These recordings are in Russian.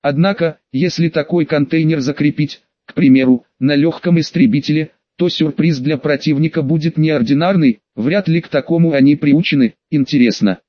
Однако, если такой контейнер закрепить, к примеру, на легком истребителе, то сюрприз для противника будет неординарный, вряд ли к такому они приучены. Интересно,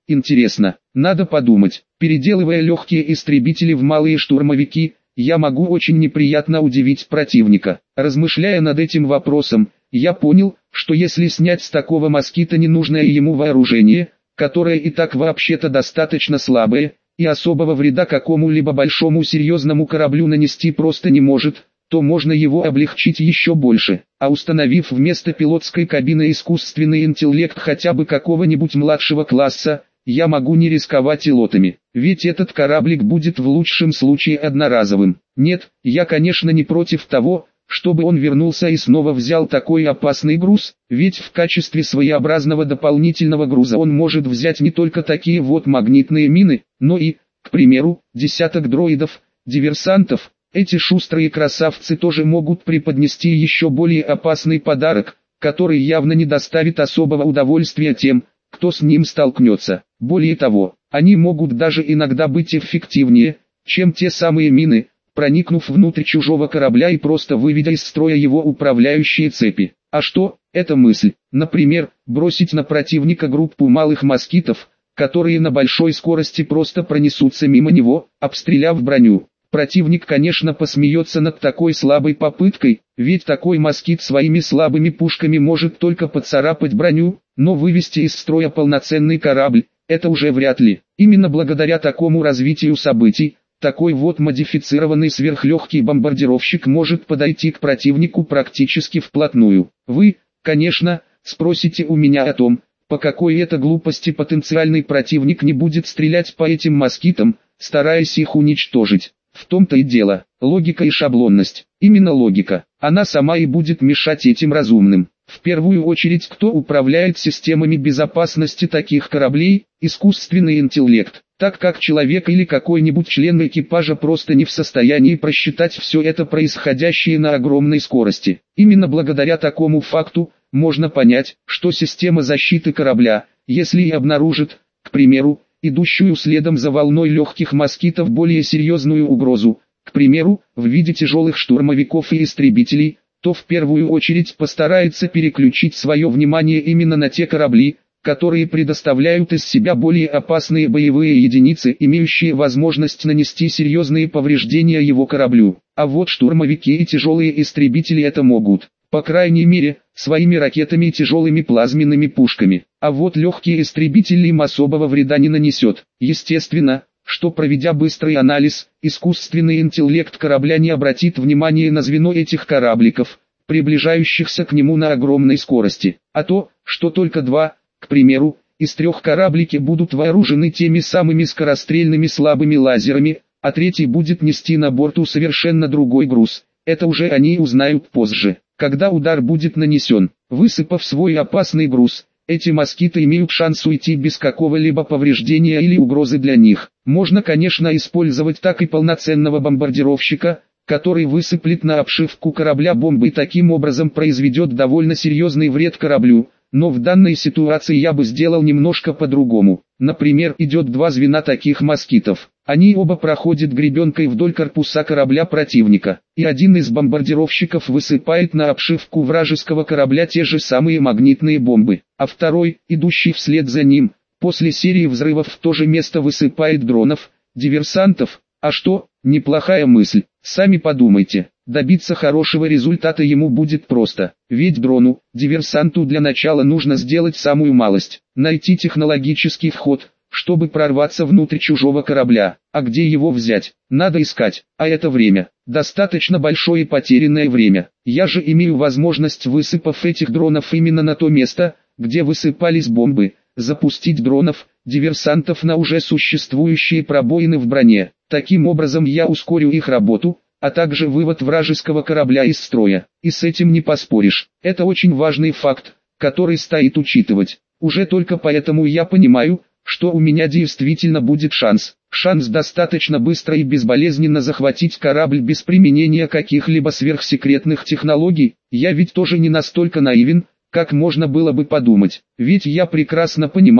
надо подумать. Переделывая легкие истребители в малые штурмовики, я могу очень неприятно удивить противника. Размышляя над этим вопросом, я понял, что если снять с такого москита ненужное ему вооружение, которое и так вообще-то достаточно слабое, и особого вреда какому-либо большому серьезному кораблю нанести просто не может, то можно его облегчить еще больше, а установив вместо пилотской кабины искусственный интеллект хотя бы какого-нибудь младшего класса, я могу не рисковать и лотами, ведь этот кораблик будет в лучшем случае одноразовым. Нет, я конечно не против того, чтобы он вернулся и снова взял такой опасный груз, ведь в качестве своеобразного дополнительного груза он может взять не только такие вот магнитные мины, но и, к примеру, десяток дроидов, диверсантов. Эти шустрые красавцы тоже могут преподнести еще более опасный подарок, который явно не доставит особого удовольствия тем, кто с ним столкнется. Более того, они могут даже иногда быть эффективнее, чем те самые мины, проникнув внутрь чужого корабля и просто выведя из строя его управляющие цепи. А что, это мысль, например, бросить на противника группу малых москитов, которые на большой скорости просто пронесутся мимо него, обстреляв броню. Противник, конечно, посмеется над такой слабой попыткой, ведь такой москит своими слабыми пушками может только поцарапать броню, но вывести из строя полноценный корабль – это уже вряд ли. Именно благодаря такому развитию событий, такой вот модифицированный сверхлегкий бомбардировщик может подойти к противнику практически вплотную. Вы, конечно, спросите у меня о том, по какой это глупости потенциальный противник не будет стрелять по этим москитам, стараясь их уничтожить. В том-то и дело, логика и шаблонность. Именно логика, она сама и будет мешать этим разумным. В первую очередь, кто управляет системами безопасности таких кораблей? Искусственный интеллект. Так как человек или какой-нибудь член экипажа просто не в состоянии просчитать все это происходящее на огромной скорости. Именно благодаря такому факту, можно понять, что система защиты корабля, если и обнаружит, к примеру, идущую следом за волной легких москитов более серьезную угрозу, к примеру, в виде тяжелых штурмовиков и истребителей, то в первую очередь постарается переключить свое внимание именно на те корабли, которые предоставляют из себя более опасные боевые единицы, имеющие возможность нанести серьезные повреждения его кораблю. А вот штурмовики и тяжелые истребители это могут, по крайней мере, своими ракетами и тяжелыми плазменными пушками. А вот легкие истребители им особого вреда не нанесет. Естественно, что проведя быстрый анализ, искусственный интеллект корабля не обратит внимания на звено этих корабликов, приближающихся к нему на огромной скорости. А то, что только два, к примеру, из трех кораблики будут вооружены теми самыми скорострельными слабыми лазерами, а третий будет нести на борту совершенно другой груз. Это уже они узнают позже, когда удар будет нанесен. Высыпав свой опасный груз, эти москиты имеют шанс уйти без какого-либо повреждения или угрозы для них. Можно, конечно, использовать так и полноценного бомбардировщика, который высыплет на обшивку корабля бомбы и таким образом произведет довольно серьезный вред кораблю. Но в данной ситуации я бы сделал немножко по-другому. Например, идет два звена таких москитов. Они оба проходят гребенкой вдоль корпуса корабля противника. И один из бомбардировщиков высыпает на обшивку вражеского корабля те же самые магнитные бомбы. А второй, идущий вслед за ним, после серии взрывов в то же место высыпает дронов, диверсантов. А что, неплохая мысль, сами подумайте. Добиться хорошего результата ему будет просто, ведь дрону, диверсанту для начала нужно сделать самую малость, найти технологический вход, чтобы прорваться внутрь чужого корабля. А где его взять? Надо искать, а это время, достаточно большое потерянное время. Я же имею возможность, высыпав этих дронов именно на то место, где высыпались бомбы, запустить дронов, диверсантов на уже существующие пробоины в броне. Таким образом я ускорю их работу, а также вывод вражеского корабля из строя. И с этим не поспоришь. Это очень важный факт, который стоит учитывать. Уже только поэтому я понимаю, что у меня действительно будет шанс. Шанс достаточно быстро и безболезненно захватить корабль без применения каких-либо сверхсекретных технологий. Я ведь тоже не настолько наивен, как можно было бы подумать. Ведь я прекрасно понимаю,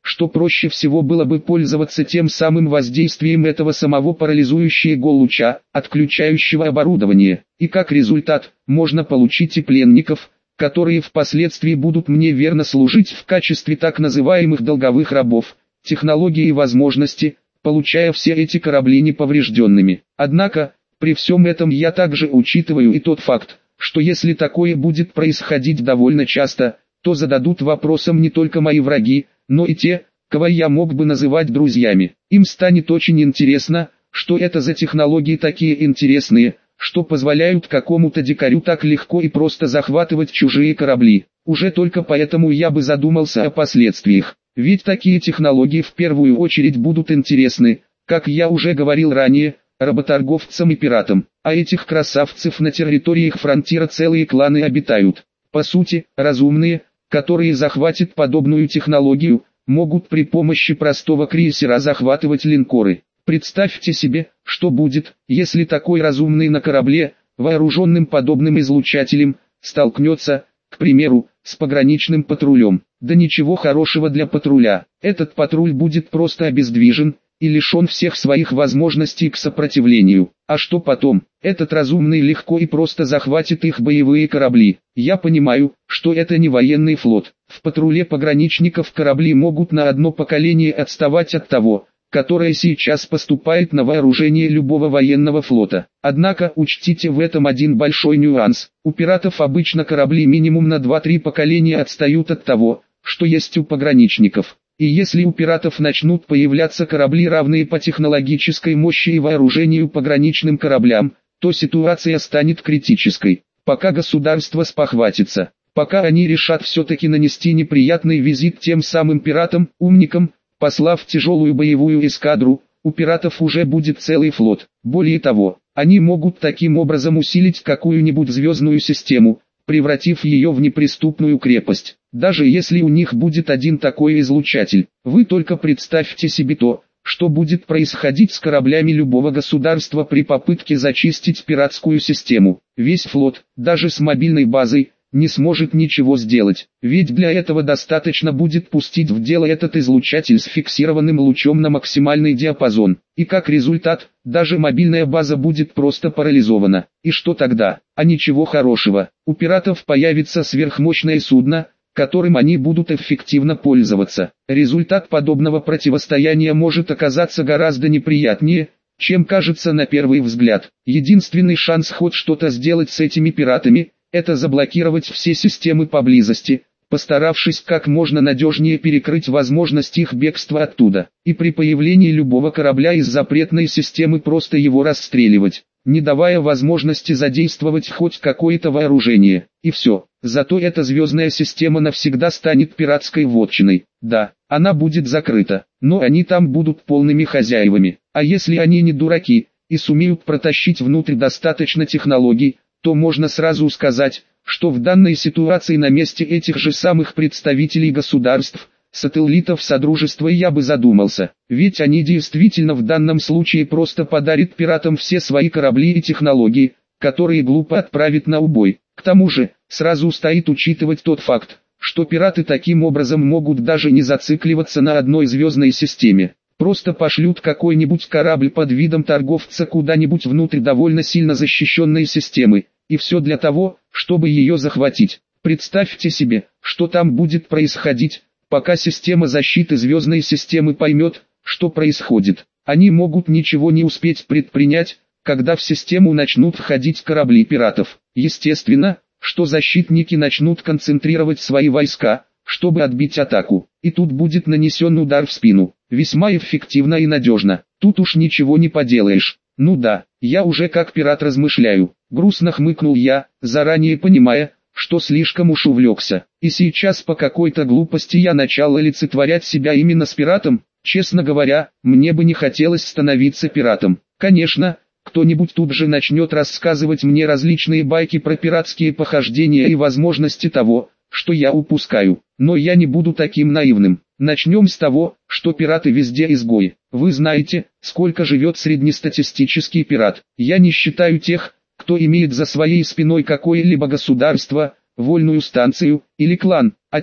что проще всего было бы пользоваться тем самым воздействием этого самого парализующего луча, отключающего оборудование, и как результат, можно получить и пленников, которые впоследствии будут мне верно служить в качестве так называемых долговых рабов, технологии и возможности, получая все эти корабли неповрежденными. Однако, при всем этом я также учитываю и тот факт, что если такое будет происходить довольно часто, то зададут вопросом не только мои враги, но и те, кого я мог бы называть друзьями. Им станет очень интересно, что это за технологии такие интересные, что позволяют какому-то дикарю так легко и просто захватывать чужие корабли. Уже только поэтому я бы задумался о последствиях. Ведь такие технологии в первую очередь будут интересны, как я уже говорил ранее, работорговцам и пиратам. А этих красавцев на территориях фронтира целые кланы обитают. По сути, разумные, которые захватят подобную технологию, могут при помощи простого крейсера захватывать линкоры. Представьте себе, что будет, если такой разумный на корабле, вооруженным подобным излучателем, столкнется, к примеру, с пограничным патрулем. Да ничего хорошего для патруля. Этот патруль будет просто обездвижен и лишен всех своих возможностей к сопротивлению. А что потом? Этот разумный легко и просто захватит их боевые корабли. Я понимаю, что это не военный флот. В патруле пограничников корабли могут на одно поколение отставать от того, которое сейчас поступает на вооружение любого военного флота. Однако учтите в этом один большой нюанс. У пиратов обычно корабли минимум на 2-3 поколения отстают от того, что есть у пограничников. И если у пиратов начнут появляться корабли, равные по технологической мощи и вооружению пограничным кораблям, то ситуация станет критической. Пока государство спохватится, пока они решат все-таки нанести неприятный визит тем самым пиратам, умникам, послав тяжелую боевую эскадру, у пиратов уже будет целый флот. Более того, они могут таким образом усилить какую-нибудь звездную систему, превратив ее в неприступную крепость. Даже если у них будет один такой излучатель, вы только представьте себе то, что будет происходить с кораблями любого государства при попытке зачистить пиратскую систему. Весь флот, даже с мобильной базой, не сможет ничего сделать, ведь для этого достаточно будет пустить в дело этот излучатель с фиксированным лучом на максимальный диапазон, и как результат, даже мобильная база будет просто парализована. И что тогда? А ничего хорошего. У пиратов появится сверхмощное судно, которым они будут эффективно пользоваться. Результат подобного противостояния может оказаться гораздо неприятнее, чем кажется на первый взгляд. Единственный шанс хоть что-то сделать с этими пиратами – это заблокировать все системы поблизости, постаравшись как можно надежнее перекрыть возможность их бегства оттуда, и при появлении любого корабля из запретной системы просто его расстреливать, не давая возможности задействовать хоть какое-то вооружение, и все. Зато эта звездная система навсегда станет пиратской вотчиной. Да, она будет закрыта, но они там будут полными хозяевами. А если они не дураки и сумеют протащить внутрь достаточно технологий, то можно сразу сказать, что в данной ситуации на месте этих же самых представителей государств, сателлитов Содружества я бы задумался, ведь они действительно в данном случае просто подарят пиратам все свои корабли и технологии, которые глупо отправят на убой. К тому же, сразу стоит учитывать тот факт, что пираты таким образом могут даже не зацикливаться на одной звездной системе. Просто пошлют какой-нибудь корабль под видом торговца куда-нибудь внутрь довольно сильно защищенной системы, и все для того, чтобы ее захватить. Представьте себе, что там будет происходить, пока система защиты звездной системы поймет, что происходит. Они могут ничего не успеть предпринять, когда в систему начнут входить корабли пиратов. Естественно, что защитники начнут концентрировать свои войска, чтобы отбить атаку. И тут будет нанесен удар в спину. Весьма эффективно и надежно. Тут уж ничего не поделаешь. Ну да, я уже как пират размышляю. Грустно хмыкнул я, заранее понимая, что слишком уж увлекся. И сейчас по какой-то глупости я начал олицетворять себя именно с пиратом. Честно говоря, мне бы не хотелось становиться пиратом. Конечно, кто-нибудь тут же начнет рассказывать мне различные байки про пиратские похождения и возможности того, что я упускаю. Но я не буду таким наивным. Начнем с того, что пираты везде изгои. Вы знаете, сколько живет среднестатистический пират. Я не считаю тех, кто имеет за своей спиной какое-либо государство, вольную станцию или клан, а те,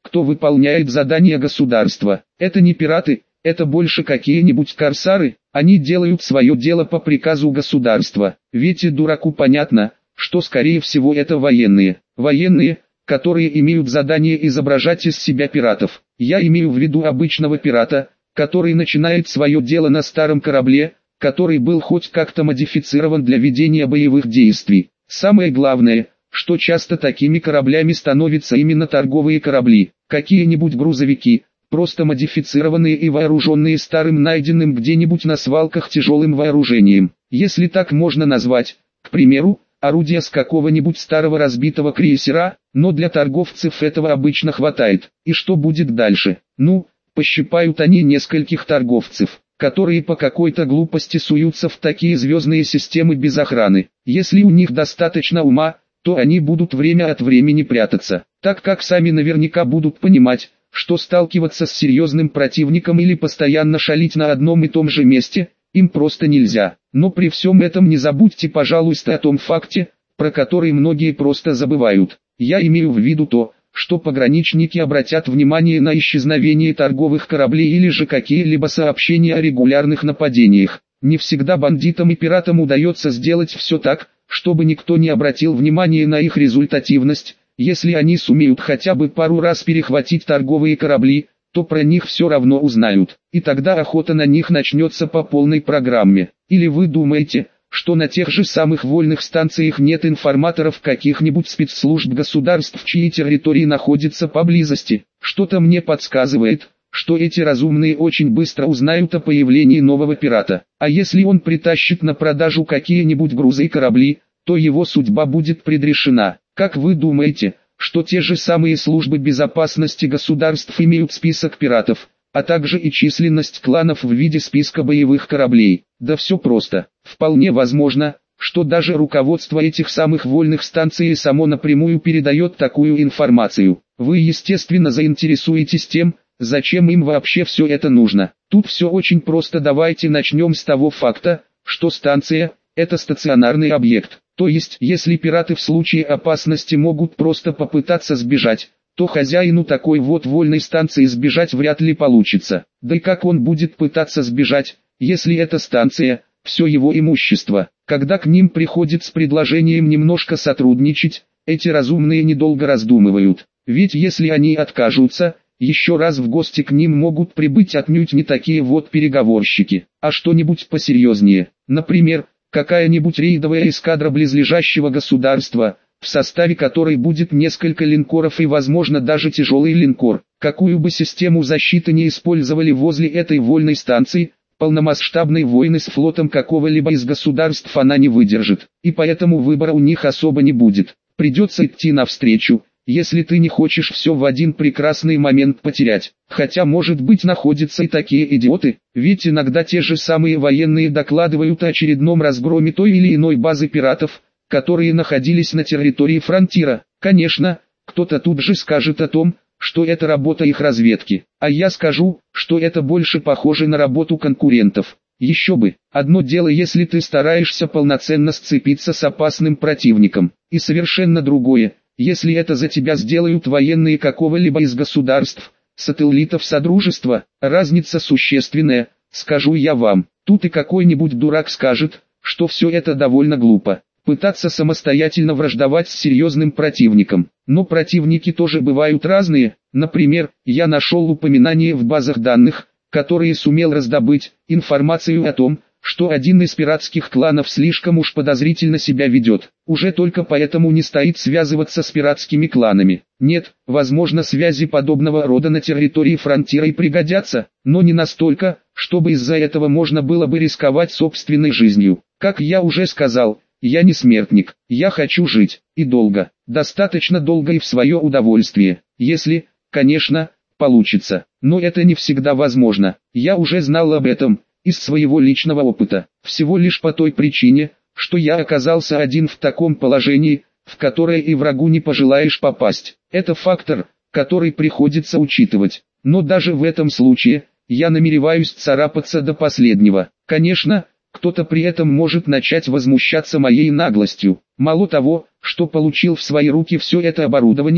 кто выполняет задания государства. Это не пираты, это больше какие-нибудь корсары, они делают свое дело по приказу государства. Ведь и дураку понятно, что скорее всего это военные. Военные, которые имеют задание изображать из себя пиратов. Я имею в виду обычного пирата, который начинает свое дело на старом корабле, который был хоть как-то модифицирован для ведения боевых действий. Самое главное, что часто такими кораблями становятся именно торговые корабли, какие-нибудь грузовики, просто модифицированные и вооруженные старым найденным где-нибудь на свалках тяжелым вооружением. Если так можно назвать, к примеру, орудия с какого-нибудь старого разбитого крейсера, но для торговцев этого обычно хватает. И что будет дальше? Ну, пощипают они нескольких торговцев, которые по какой-то глупости суются в такие звездные системы без охраны. Если у них достаточно ума, то они будут время от времени прятаться, так как сами наверняка будут понимать, что сталкиваться с серьезным противником или постоянно шалить на одном и том же месте, им просто нельзя. Но при всем этом не забудьте, пожалуйста, о том факте, про который многие просто забывают. Я имею в виду то, что пограничники обратят внимание на исчезновение торговых кораблей или же какие-либо сообщения о регулярных нападениях. Не всегда бандитам и пиратам удается сделать все так, чтобы никто не обратил внимания на их результативность. Если они сумеют хотя бы пару раз перехватить торговые корабли, то про них все равно узнают, и тогда охота на них начнется по полной программе. Или вы думаете, что на тех же самых вольных станциях нет информаторов каких-нибудь спецслужб государств, чьи территории находятся поблизости? Что-то мне подсказывает, что эти разумные очень быстро узнают о появлении нового пирата. А если он притащит на продажу какие-нибудь грузы и корабли, то его судьба будет предрешена. Как вы думаете, что те же самые службы безопасности государств имеют список пиратов, а также и численность кланов в виде списка боевых кораблей? Да все просто. Вполне возможно, что даже руководство этих самых вольных станций само напрямую передает такую информацию. Вы естественно заинтересуетесь тем, зачем им вообще все это нужно. Тут все очень просто. Давайте начнем с того факта, что станция – это стационарный объект. То есть, если пираты в случае опасности могут просто попытаться сбежать, то хозяину такой вот вольной станции сбежать вряд ли получится. Да и как он будет пытаться сбежать, если эта станция – все его имущество? Когда к ним приходит с предложением немножко сотрудничать, эти разумные недолго раздумывают. Ведь если они откажутся, еще раз в гости к ним могут прибыть отнюдь не такие вот переговорщики, а что-нибудь посерьезнее. Например, какая-нибудь рейдовая эскадра близлежащего государства, в составе которой будет несколько линкоров и возможно даже тяжелый линкор. Какую бы систему защиты не использовали возле этой вольной станции, полномасштабной войны с флотом какого-либо из государств она не выдержит, и поэтому выбора у них особо не будет. Придется идти навстречу, если ты не хочешь все в один прекрасный момент потерять. Хотя может быть находятся и такие идиоты, ведь иногда те же самые военные докладывают о очередном разгроме той или иной базы пиратов, которые находились на территории фронтира. Конечно, кто-то тут же скажет о том, что это работа их разведки, а я скажу, что это больше похоже на работу конкурентов. Еще бы, одно дело если ты стараешься полноценно сцепиться с опасным противником, и совершенно другое, если это за тебя сделают военные какого-либо из государств, сателлитов Содружества. Разница существенная, скажу я вам. Тут и какой-нибудь дурак скажет, что все это довольно глупо. Пытаться самостоятельно враждовать с серьезным противником. Но противники тоже бывают разные. Например, я нашел упоминание в базах данных, которые сумел раздобыть, информацию о том, что один из пиратских кланов слишком уж подозрительно себя ведет. Уже только поэтому не стоит связываться с пиратскими кланами. Нет, возможно, связи подобного рода на территории фронтира и пригодятся, но не настолько, чтобы из-за этого можно было бы рисковать собственной жизнью. Как я уже сказал, я не смертник, я хочу жить, и долго, достаточно долго и в свое удовольствие, если, конечно, получится. Но это не всегда возможно. Я уже знал об этом из своего личного опыта, всего лишь по той причине, что я оказался один в таком положении, в которое и врагу не пожелаешь попасть. Это фактор, который приходится учитывать. Но даже в этом случае, я намереваюсь царапаться до последнего. Конечно, кто-то при этом может начать возмущаться моей наглостью. Мало того, что получил в свои руки все это оборудование,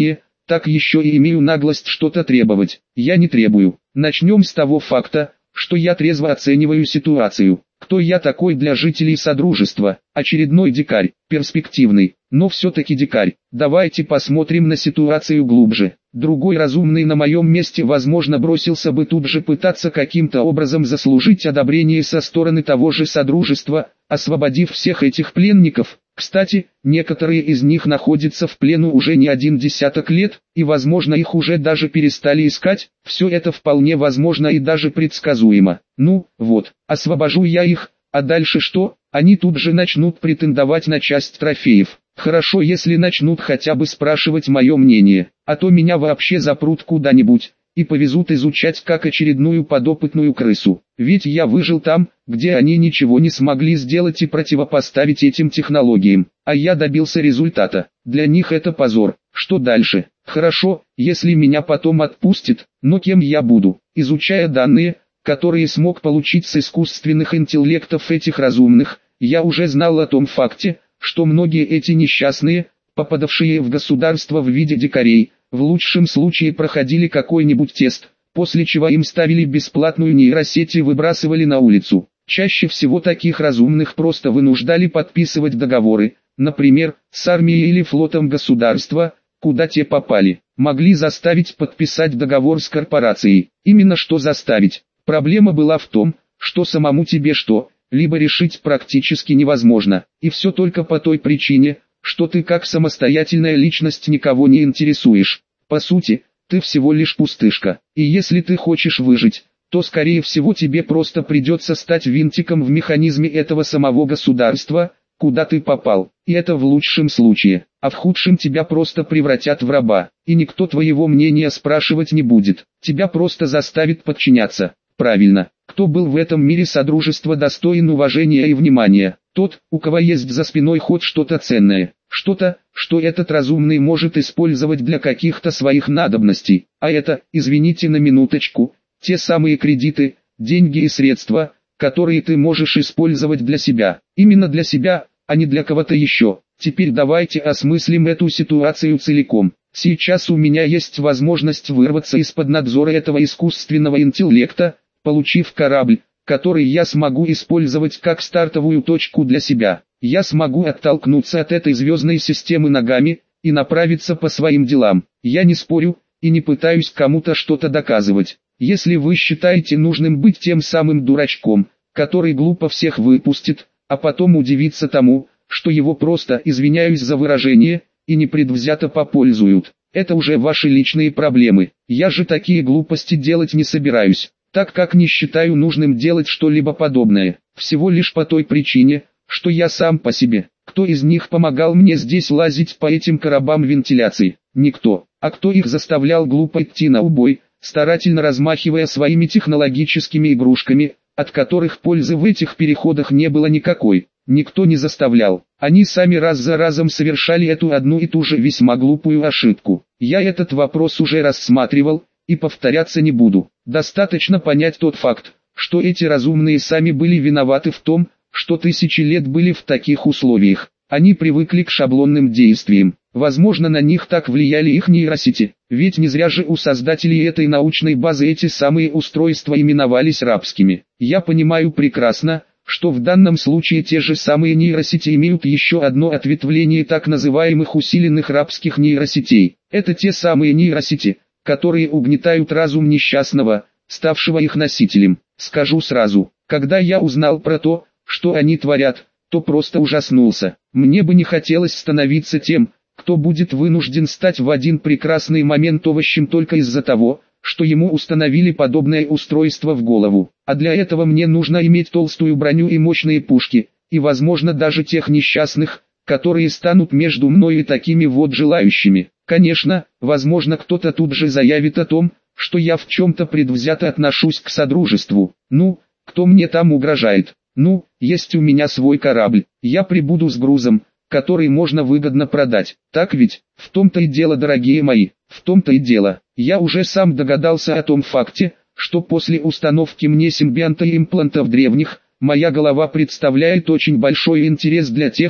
так еще и имею наглость что-то требовать. Я не требую. Начнем с того факта, что я трезво оцениваю ситуацию. Кто я такой для жителей Содружества? Очередной дикарь, перспективный, но все-таки дикарь. Давайте посмотрим на ситуацию глубже. Другой разумный на моем месте возможно бросился бы тут же пытаться каким-то образом заслужить одобрение со стороны того же Содружества, освободив всех этих пленников. Кстати, некоторые из них находятся в плену уже не один десяток лет, и возможно их уже даже перестали искать. Все это вполне возможно и даже предсказуемо. Ну, вот, освобожу я их, а дальше что? Они тут же начнут претендовать на часть трофеев. Хорошо, если начнут хотя бы спрашивать мое мнение, а то меня вообще запрут куда-нибудь и повезут изучать как очередную подопытную крысу. Ведь я выжил там, где они ничего не смогли сделать и противопоставить этим технологиям, а я добился результата. Для них это позор. Что дальше? Хорошо, если меня потом отпустят, но кем я буду? Изучая данные, которые смог получить с искусственных интеллектов этих разумных, я уже знал о том факте, что многие эти несчастные, попадавшие в государство в виде дикарей, в лучшем случае проходили какой-нибудь тест, после чего им ставили бесплатную нейросеть и выбрасывали на улицу. Чаще всего таких разумных просто вынуждали подписывать договоры, например, с армией или флотом государства, куда те попали. Могли заставить подписать договор с корпорацией. Именно что заставить. Проблема была в том, что самому тебе что-либо решить практически невозможно, и все только по той причине, что ты как самостоятельная личность никого не интересуешь. По сути, ты всего лишь пустышка, и если ты хочешь выжить, то скорее всего тебе просто придется стать винтиком в механизме этого самого государства, куда ты попал, и это в лучшем случае, а в худшем тебя просто превратят в раба, и никто твоего мнения спрашивать не будет, тебя просто заставят подчиняться. Правильно, кто был в этом мире Содружества достоин уважения и внимания? Тот, у кого есть за спиной хоть что-то ценное, что-то, что этот разумный может использовать для каких-то своих надобностей, а это, извините на минуточку, те самые кредиты, деньги и средства, которые ты можешь использовать для себя, именно для себя, а не для кого-то еще. Теперь давайте осмыслим эту ситуацию целиком. Сейчас у меня есть возможность вырваться из-под надзора этого искусственного интеллекта, получив корабль, который я смогу использовать как стартовую точку для себя. Я смогу оттолкнуться от этой звездной системы ногами и направиться по своим делам. Я не спорю и не пытаюсь кому-то что-то доказывать. Если вы считаете нужным быть тем самым дурачком, который глупо всех выпустит, а потом удивится тому, что его просто, извиняюсь за выражение, и непредвзято попользуют, это уже ваши личные проблемы. Я же такие глупости делать не собираюсь, так как не считаю нужным делать что-либо подобное, всего лишь по той причине, что я сам по себе. Кто из них помогал мне здесь лазить по этим коробам вентиляции? Никто. А кто их заставлял глупо идти на убой, старательно размахивая своими технологическими игрушками, от которых пользы в этих переходах не было никакой? Никто не заставлял. Они сами раз за разом совершали эту одну и ту же весьма глупую ошибку. Я этот вопрос уже рассматривал, и повторяться не буду. Достаточно понять тот факт, что эти разумные сами были виноваты в том, что тысячи лет были в таких условиях. Они привыкли к шаблонным действиям. Возможно, на них так влияли их нейросети. Ведь не зря же у создателей этой научной базы эти самые устройства именовались рабскими. Я понимаю прекрасно, что в данном случае те же самые нейросети имеют еще одно ответвление так называемых усиленных рабских нейросетей. Это те самые нейросети, которые угнетают разум несчастного, ставшего их носителем. Скажу сразу, когда я узнал про то, что они творят, то просто ужаснулся. Мне бы не хотелось становиться тем, кто будет вынужден стать в один прекрасный момент овощем только из-за того, что ему установили подобное устройство в голову. А для этого мне нужно иметь толстую броню и мощные пушки, и возможно даже тех несчастных, которые станут между мной и такими вот желающими. Конечно, возможно кто-то тут же заявит о том, что я в чем-то предвзято отношусь к Содружеству. Ну, кто мне там угрожает? Ну, есть у меня свой корабль, я прибуду с грузом, который можно выгодно продать. Так ведь? В том-то и дело, дорогие мои, в том-то и дело. Я уже сам догадался о том факте, что после установки мне симбионта и имплантов древних, моя голова представляет очень большой интерес для тех,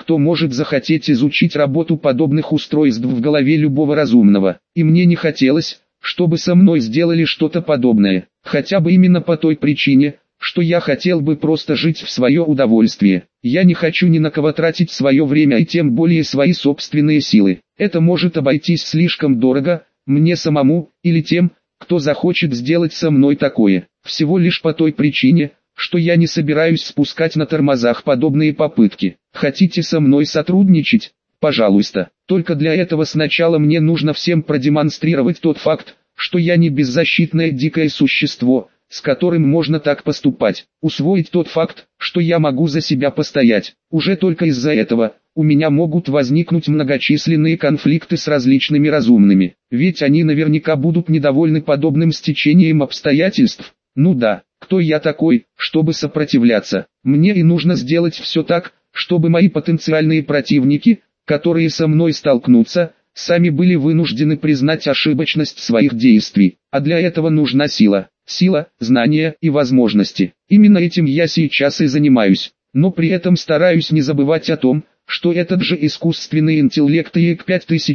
кто может захотеть изучить работу подобных устройств в голове любого разумного. И мне не хотелось, чтобы со мной сделали что-то подобное, хотя бы именно по той причине, что я хотел бы просто жить в свое удовольствие. Я не хочу ни на кого тратить свое время и тем более свои собственные силы. Это может обойтись слишком дорого, мне самому, или тем, кто захочет сделать со мной такое. Всего лишь по той причине, что я не собираюсь спускать на тормозах подобные попытки. Хотите со мной сотрудничать? Пожалуйста. Только для этого сначала мне нужно всем продемонстрировать тот факт, что я не беззащитное дикое существо, с которым можно так поступать. Усвоить тот факт, что я могу за себя постоять. Уже только из-за этого у меня могут возникнуть многочисленные конфликты с различными разумными. Ведь они наверняка будут недовольны подобным стечением обстоятельств. Ну да, кто я такой, чтобы сопротивляться? Мне и нужно сделать все так, чтобы мои потенциальные противники, которые со мной столкнутся, сами были вынуждены признать ошибочность своих действий. А для этого нужна сила. Сила, знания и возможности. Именно этим я сейчас и занимаюсь. Но при этом стараюсь не забывать о том, что этот же искусственный интеллект ИЭК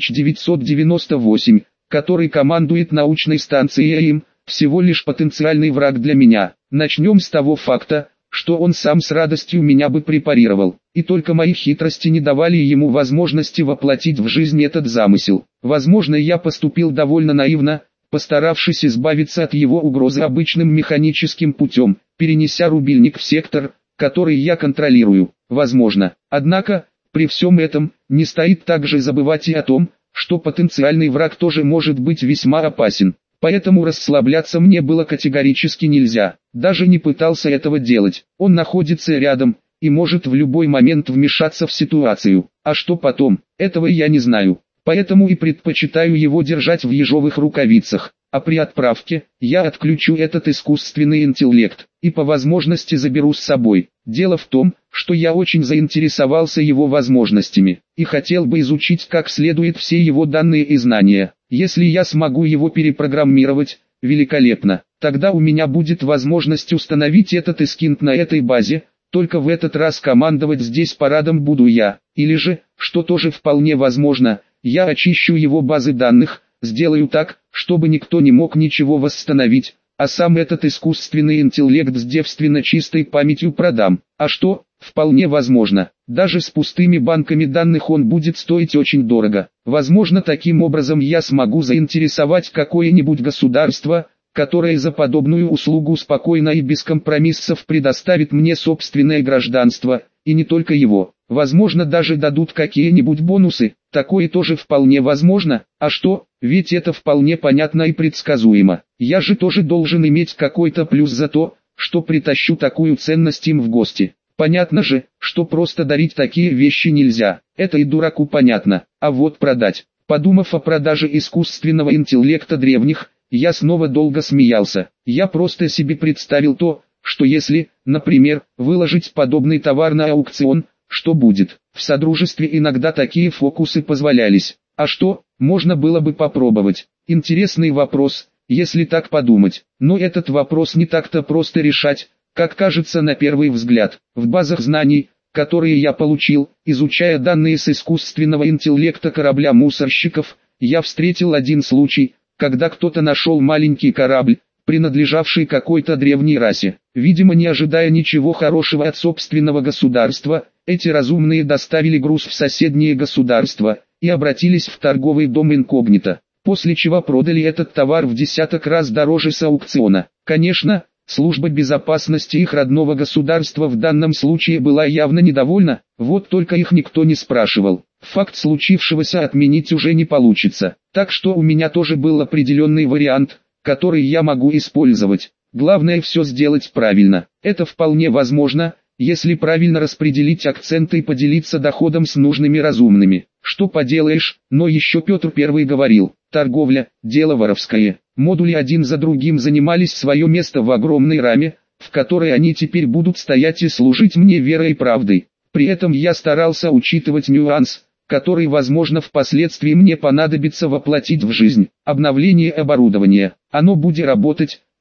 5998, который командует научной станцией АИМ, всего лишь потенциальный враг для меня. Начнем с того факта, что он сам с радостью меня бы препарировал, и только мои хитрости не давали ему возможности воплотить в жизнь этот замысел. Возможно, я поступил довольно наивно, постаравшись избавиться от его угрозы обычным механическим путем, перенеся рубильник в сектор, который я контролирую. Возможно. Однако, при всем этом, не стоит также забывать и о том, что потенциальный враг тоже может быть весьма опасен. Поэтому расслабляться мне было категорически нельзя. Даже не пытался этого делать. Он находится рядом и может в любой момент вмешаться в ситуацию. А что потом, этого я не знаю. Поэтому и предпочитаю его держать в ежовых рукавицах. А при отправке, я отключу этот искусственный интеллект, и по возможности заберу с собой. Дело в том, что я очень заинтересовался его возможностями, и хотел бы изучить как следует все его данные и знания. Если я смогу его перепрограммировать, великолепно. Тогда у меня будет возможность установить этот эскинт на этой базе, только в этот раз командовать здесь парадом буду я. Или же, что тоже вполне возможно, я очищу его базы данных, сделаю так, чтобы никто не мог ничего восстановить, а сам этот искусственный интеллект с девственно чистой памятью продам. А что? Вполне возможно. Даже с пустыми банками данных он будет стоить очень дорого. Возможно, таким образом я смогу заинтересовать какое-нибудь государство, которое за подобную услугу спокойно и без компромиссов предоставит мне собственное гражданство, и не только его. Возможно, даже дадут какие-нибудь бонусы, такое тоже вполне возможно. А что, ведь это вполне понятно и предсказуемо. Я же тоже должен иметь какой-то плюс за то, что притащу такую ценность им в гости. Понятно же, что просто дарить такие вещи нельзя, это и дураку понятно, а вот продать. Подумав о продаже искусственного интеллекта древних, я снова долго смеялся. Я просто себе представил то, что если, например, выложить подобный товар на аукцион, что будет. В Содружестве иногда такие фокусы позволялись. А что, можно было бы попробовать. Интересный вопрос, если так подумать. Но этот вопрос не так-то просто решать, как кажется на первый взгляд. В базах знаний, которые я получил, изучая данные с искусственного интеллекта корабля мусорщиков, я встретил один случай, когда кто-то нашел маленький корабль, принадлежавший какой-то древней расе. Видимо, не ожидая ничего хорошего от собственного государства, эти разумные доставили груз в соседнее государство и обратились в торговый дом инкогнито, после чего продали этот товар в 10 раз дороже с аукциона. Конечно, служба безопасности их родного государства в данном случае была явно недовольна, вот только их никто не спрашивал. Факт случившегося отменить уже не получится, так что у меня тоже был определенный вариант, который я могу использовать. Главное все сделать правильно. Это вполне возможно, если правильно распределить акценты и поделиться доходом с нужными разумными. Что поделаешь, но еще Петр I говорил, торговля – дело воровское. Модули один за другим занимались свое место в огромной раме, в которой они теперь будут стоять и служить мне верой и правдой. При этом я старался учитывать нюанс, который, возможно, впоследствии мне понадобится воплотить в жизнь. Обновление оборудования. Оно будет работать,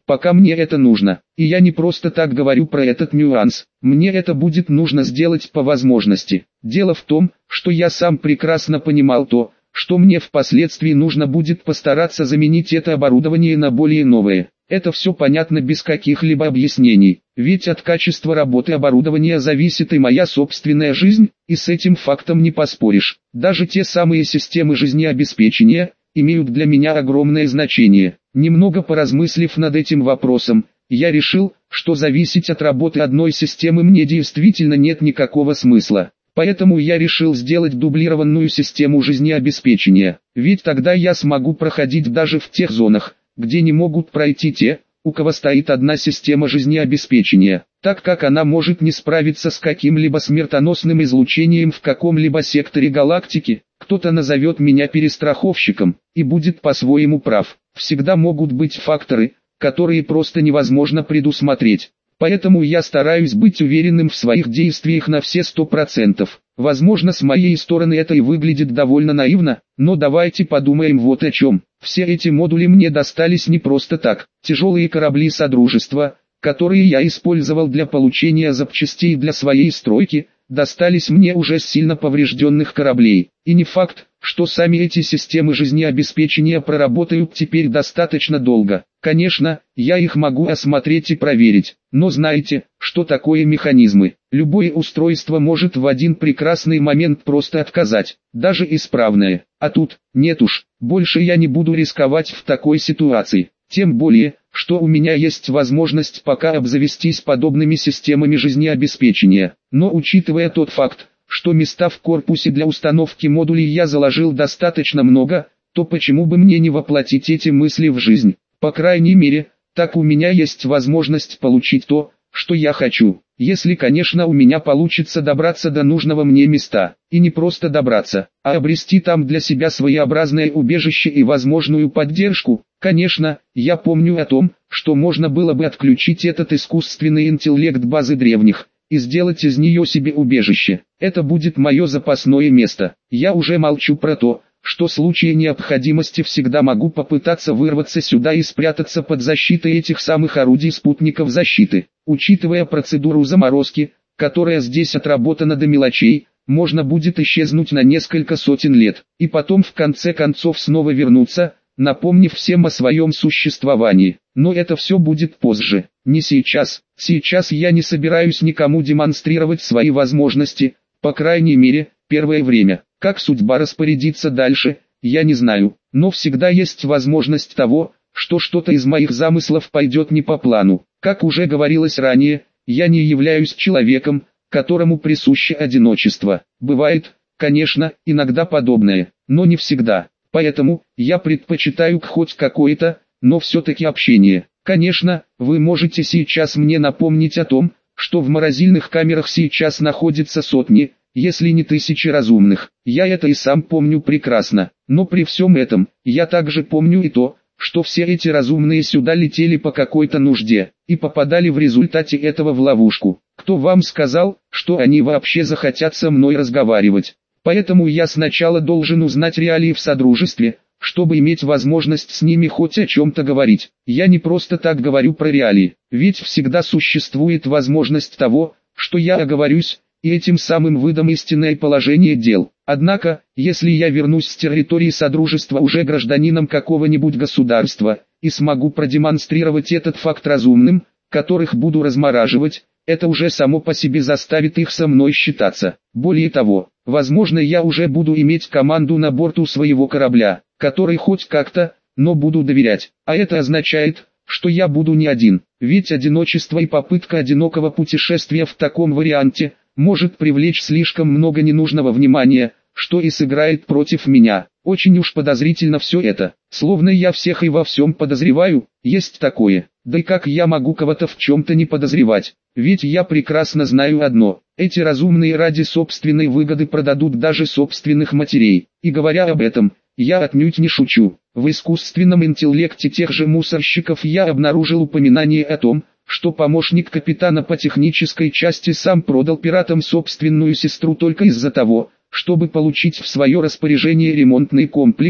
пока мне это нужно. И я не просто так говорю про этот нюанс, мне это будет нужно сделать по возможности. Дело в том, что я сам прекрасно понимал то, что мне впоследствии нужно будет постараться заменить это оборудование на более новое. Это все понятно без каких-либо объяснений, ведь от качества работы оборудования зависит и моя собственная жизнь, и с этим фактом не поспоришь. Даже те самые системы жизнеобеспечения имеют для меня огромное значение. Немного поразмыслив над этим вопросом, я решил, что зависеть от работы одной системы мне действительно нет никакого смысла. Поэтому я решил сделать дублированную систему жизнеобеспечения, ведь тогда я смогу проходить даже в тех зонах, где не могут пройти те, у кого стоит одна система жизнеобеспечения, так как она может не справиться с каким-либо смертоносным излучением в каком-либо секторе галактики. Кто-то назовет меня перестраховщиком, и будет по-своему прав. Всегда могут быть факторы, которые просто невозможно предусмотреть. Поэтому я стараюсь быть уверенным в своих действиях на все 100%. Возможно, с моей стороны это и выглядит довольно наивно, но давайте подумаем вот о чем. Все эти модули мне достались не просто так. Тяжелые корабли Содружества, которые я использовал для получения запчастей для своей стройки, достались мне уже с сильно поврежденных кораблей. И не факт, что сами эти системы жизнеобеспечения проработают теперь достаточно долго. Конечно, я их могу осмотреть и проверить, но знаете, что такое механизмы? Любое устройство может в один прекрасный момент просто отказать, даже исправное. А тут, нет уж, больше я не буду рисковать в такой ситуации. Тем более, что у меня есть возможность пока обзавестись подобными системами жизнеобеспечения. Но учитывая тот факт, что места в корпусе для установки модулей я заложил достаточно много, то почему бы мне не воплотить эти мысли в жизнь? По крайней мере, так у меня есть возможность получить то, что я хочу. Если, конечно, у меня получится добраться до нужного мне места. И не просто добраться, а обрести там для себя своеобразное убежище и возможную поддержку. Конечно, я помню о том, что можно было бы отключить этот искусственный интеллект базы древних и сделать из нее себе убежище. Это будет мое запасное место. Я уже молчу про то, что в случае необходимости всегда могу попытаться вырваться сюда и спрятаться под защитой этих самых орудий спутников защиты. Учитывая процедуру заморозки, которая здесь отработана до мелочей, можно будет исчезнуть на несколько сотен лет, и потом в конце концов снова вернуться, напомнив всем о своем существовании. Но это все будет позже, не сейчас. Сейчас я не собираюсь никому демонстрировать свои возможности, по крайней мере, первое время. Как судьба распорядится дальше, я не знаю, но всегда есть возможность того, что что-то из моих замыслов пойдет не по плану. Как уже говорилось ранее, я не являюсь человеком, которому присуще одиночество. Бывает, конечно, иногда подобное, но не всегда. Поэтому, я предпочитаю хоть какое-то, но все-таки общение. Конечно, вы можете сейчас мне напомнить о том, что в морозильных камерах сейчас находятся сотни, если не тысячи разумных. Я это и сам помню прекрасно. Но при всем этом, я также помню и то, что все эти разумные сюда летели по какой-то нужде, и попадали в результате этого в ловушку. Кто вам сказал, что они вообще захотят со мной разговаривать? Поэтому я сначала должен узнать реалии в Содружестве, чтобы иметь возможность с ними хоть о чем-то говорить. Я не просто так говорю про реалии, ведь всегда существует возможность того, что я оговорюсь, и этим самым выдам истинное положение дел. Однако, если я вернусь с территории Содружества уже гражданином какого-нибудь государства, и смогу продемонстрировать этот факт разумным, которых буду размораживать, это уже само по себе заставит их со мной считаться. Более того, возможно, я уже буду иметь команду на борту своего корабля, который хоть как-то, но буду доверять. А это означает, что я буду не один, ведь одиночество и попытка одинокого путешествия в таком варианте может привлечь слишком много ненужного внимания, что и сыграет против меня. Очень уж подозрительно все это, словно я всех и во всем подозреваю, есть такое. Да и как я могу кого-то в чем-то не подозревать? Ведь я прекрасно знаю одно, эти разумные ради собственной выгоды продадут даже собственных матерей. И говоря об этом, я отнюдь не шучу. В искусственном интеллекте тех же мусорщиков я обнаружил упоминание о том, что помощник капитана по технической части сам продал пиратам собственную сестру только из-за того, чтобы получить в свое распоряжение ремонтный комплекс,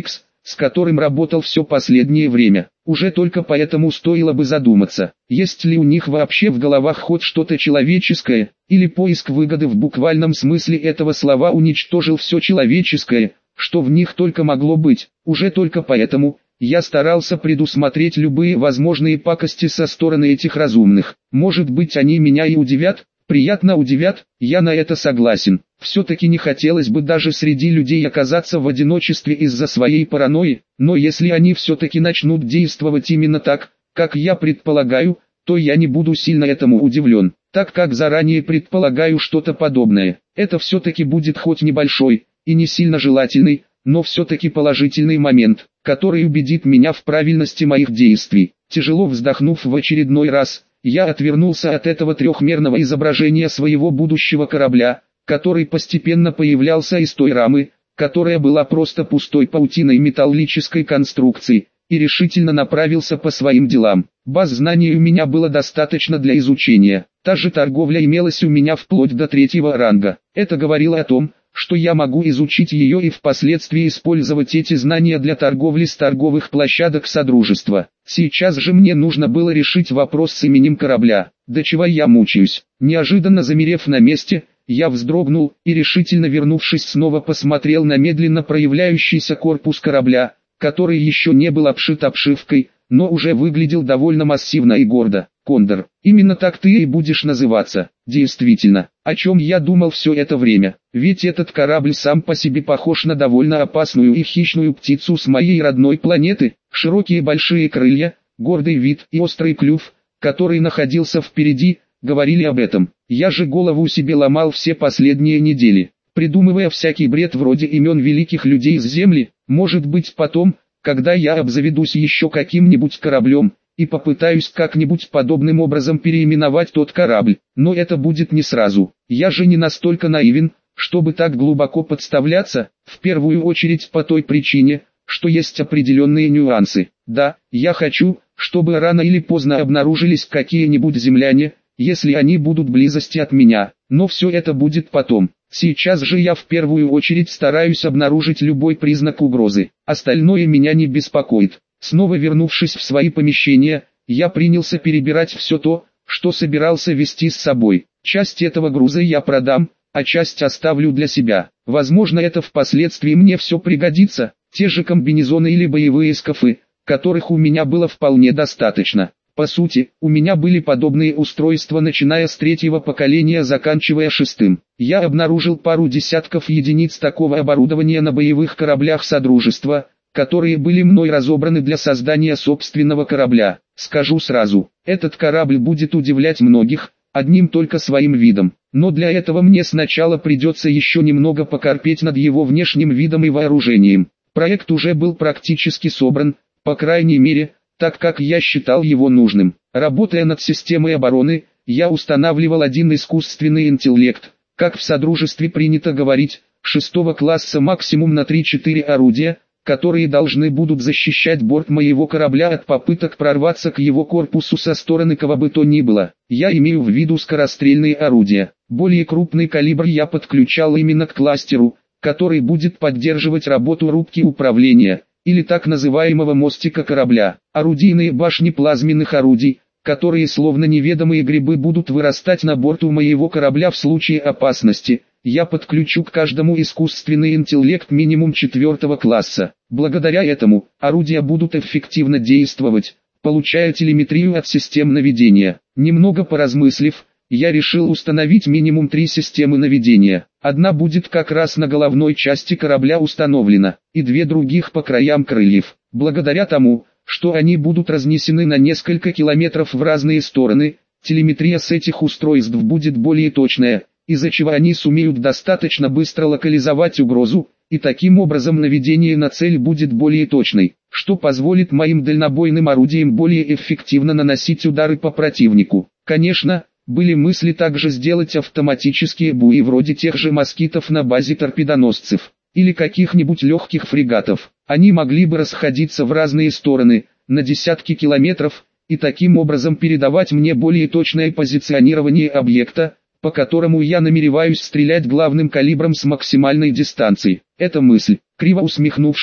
с которым работал все последнее время. Уже только поэтому стоило бы задуматься, есть ли у них вообще в головах хоть что-то человеческое, или поиск выгоды в буквальном смысле этого слова уничтожил все человеческое, что в них только могло быть. Уже только поэтому я старался предусмотреть любые возможные пакости со стороны этих разумных. Может быть, они меня и удивят? Приятно удивят, я на это согласен. Все-таки не хотелось бы даже среди людей оказаться в одиночестве из-за своей паранойи, но если они все-таки начнут действовать именно так, как я предполагаю, то я не буду сильно этому удивлен, так как заранее предполагаю что-то подобное. Это все-таки будет хоть небольшой, и не сильно желательный, но все-таки положительный момент, который убедит меня в правильности моих действий. Тяжело вздохнув в очередной раз, я отвернулся от этого трехмерного изображения своего будущего корабля, который постепенно появлялся из той рамы, которая была просто пустой паутиной металлической конструкции, и решительно направился по своим делам. Баз знаний у меня было достаточно для изучения. Та же торговля имелась у меня вплоть до 3-го ранга. Это говорило о том, что я могу изучить ее и впоследствии использовать эти знания для торговли с торговых площадок Содружества. Сейчас же мне нужно было решить вопрос с именем корабля. До чего я мучаюсь. Неожиданно замерев на месте, я вздрогнул и, решительно вернувшись, снова посмотрел на медленно проявляющийся корпус корабля, который еще не был обшит обшивкой, но уже выглядел довольно массивно и гордо. Кондор, именно так ты и будешь называться. Действительно, о чем я думал все это время, ведь этот корабль сам по себе похож на довольно опасную и хищную птицу с моей родной планеты. Широкие большие крылья, гордый вид и острый клюв, который находился впереди, говорили об этом. Я же голову себе ломал все последние недели, придумывая всякий бред вроде имен великих людей с Земли. Может быть, потом, когда я обзаведусь еще каким-нибудь кораблем, и попытаюсь как-нибудь подобным образом переименовать тот корабль, но это будет не сразу. Я же не настолько наивен, чтобы так глубоко подставляться, в первую очередь по той причине, что есть определенные нюансы. Да, я хочу, чтобы рано или поздно обнаружились какие-нибудь земляне, если они будут близости от меня, но все это будет потом. Сейчас же я в первую очередь стараюсь обнаружить любой признак угрозы, остальное меня не беспокоит. Снова вернувшись в свои помещения, я принялся перебирать все то, что собирался везти с собой. Часть этого груза я продам, а часть оставлю для себя. Возможно, это впоследствии мне все пригодится, те же комбинезоны или боевые скафы, которых у меня было вполне достаточно. По сути, у меня были подобные устройства начиная с 3-го поколения, заканчивая 6-м. Я обнаружил пару десятков единиц такого оборудования на боевых кораблях Содружества, которые были мной разобраны для создания собственного корабля. Скажу сразу, этот корабль будет удивлять многих, одним только своим видом. Но для этого мне сначала придется еще немного покорпеть над его внешним видом и вооружением. Проект уже был практически собран, по крайней мере, так как я считал его нужным. Работая над системой обороны, я устанавливал один искусственный интеллект, как в Содружестве принято говорить, 6-го класса максимум на 3-4 орудия, которые должны будут защищать борт моего корабля от попыток прорваться к его корпусу со стороны кого бы то ни было. Я имею в виду скорострельные орудия. Более крупный калибр я подключал именно к кластеру, который будет поддерживать работу рубки управления, или так называемого мостика корабля. Орудийные башни плазменных орудий, которые словно неведомые грибы будут вырастать на борту моего корабля в случае опасности. Я подключу к каждому искусственный интеллект минимум 4-го класса. Благодаря этому, орудия будут эффективно действовать, получая телеметрию от систем наведения. Немного поразмыслив, я решил установить минимум 3 системы наведения. Одна будет как раз на головной части корабля установлена, и 2 других по краям крыльев. Благодаря тому, что они будут разнесены на несколько километров в разные стороны, телеметрия с этих устройств будет более точная, из-за чего они сумеют достаточно быстро локализовать угрозу, и таким образом наведение на цель будет более точной, что позволит моим дальнобойным орудиям более эффективно наносить удары по противнику. Конечно, были мысли также сделать автоматические буи вроде тех же москитов на базе торпедоносцев, или каких-нибудь легких фрегатов. Они могли бы расходиться в разные стороны, на десятки километров, и таким образом передавать мне более точное позиционирование объекта, по которому я намереваюсь стрелять главным калибром с максимальной дистанции. Эта мысль, криво усмехнувшись,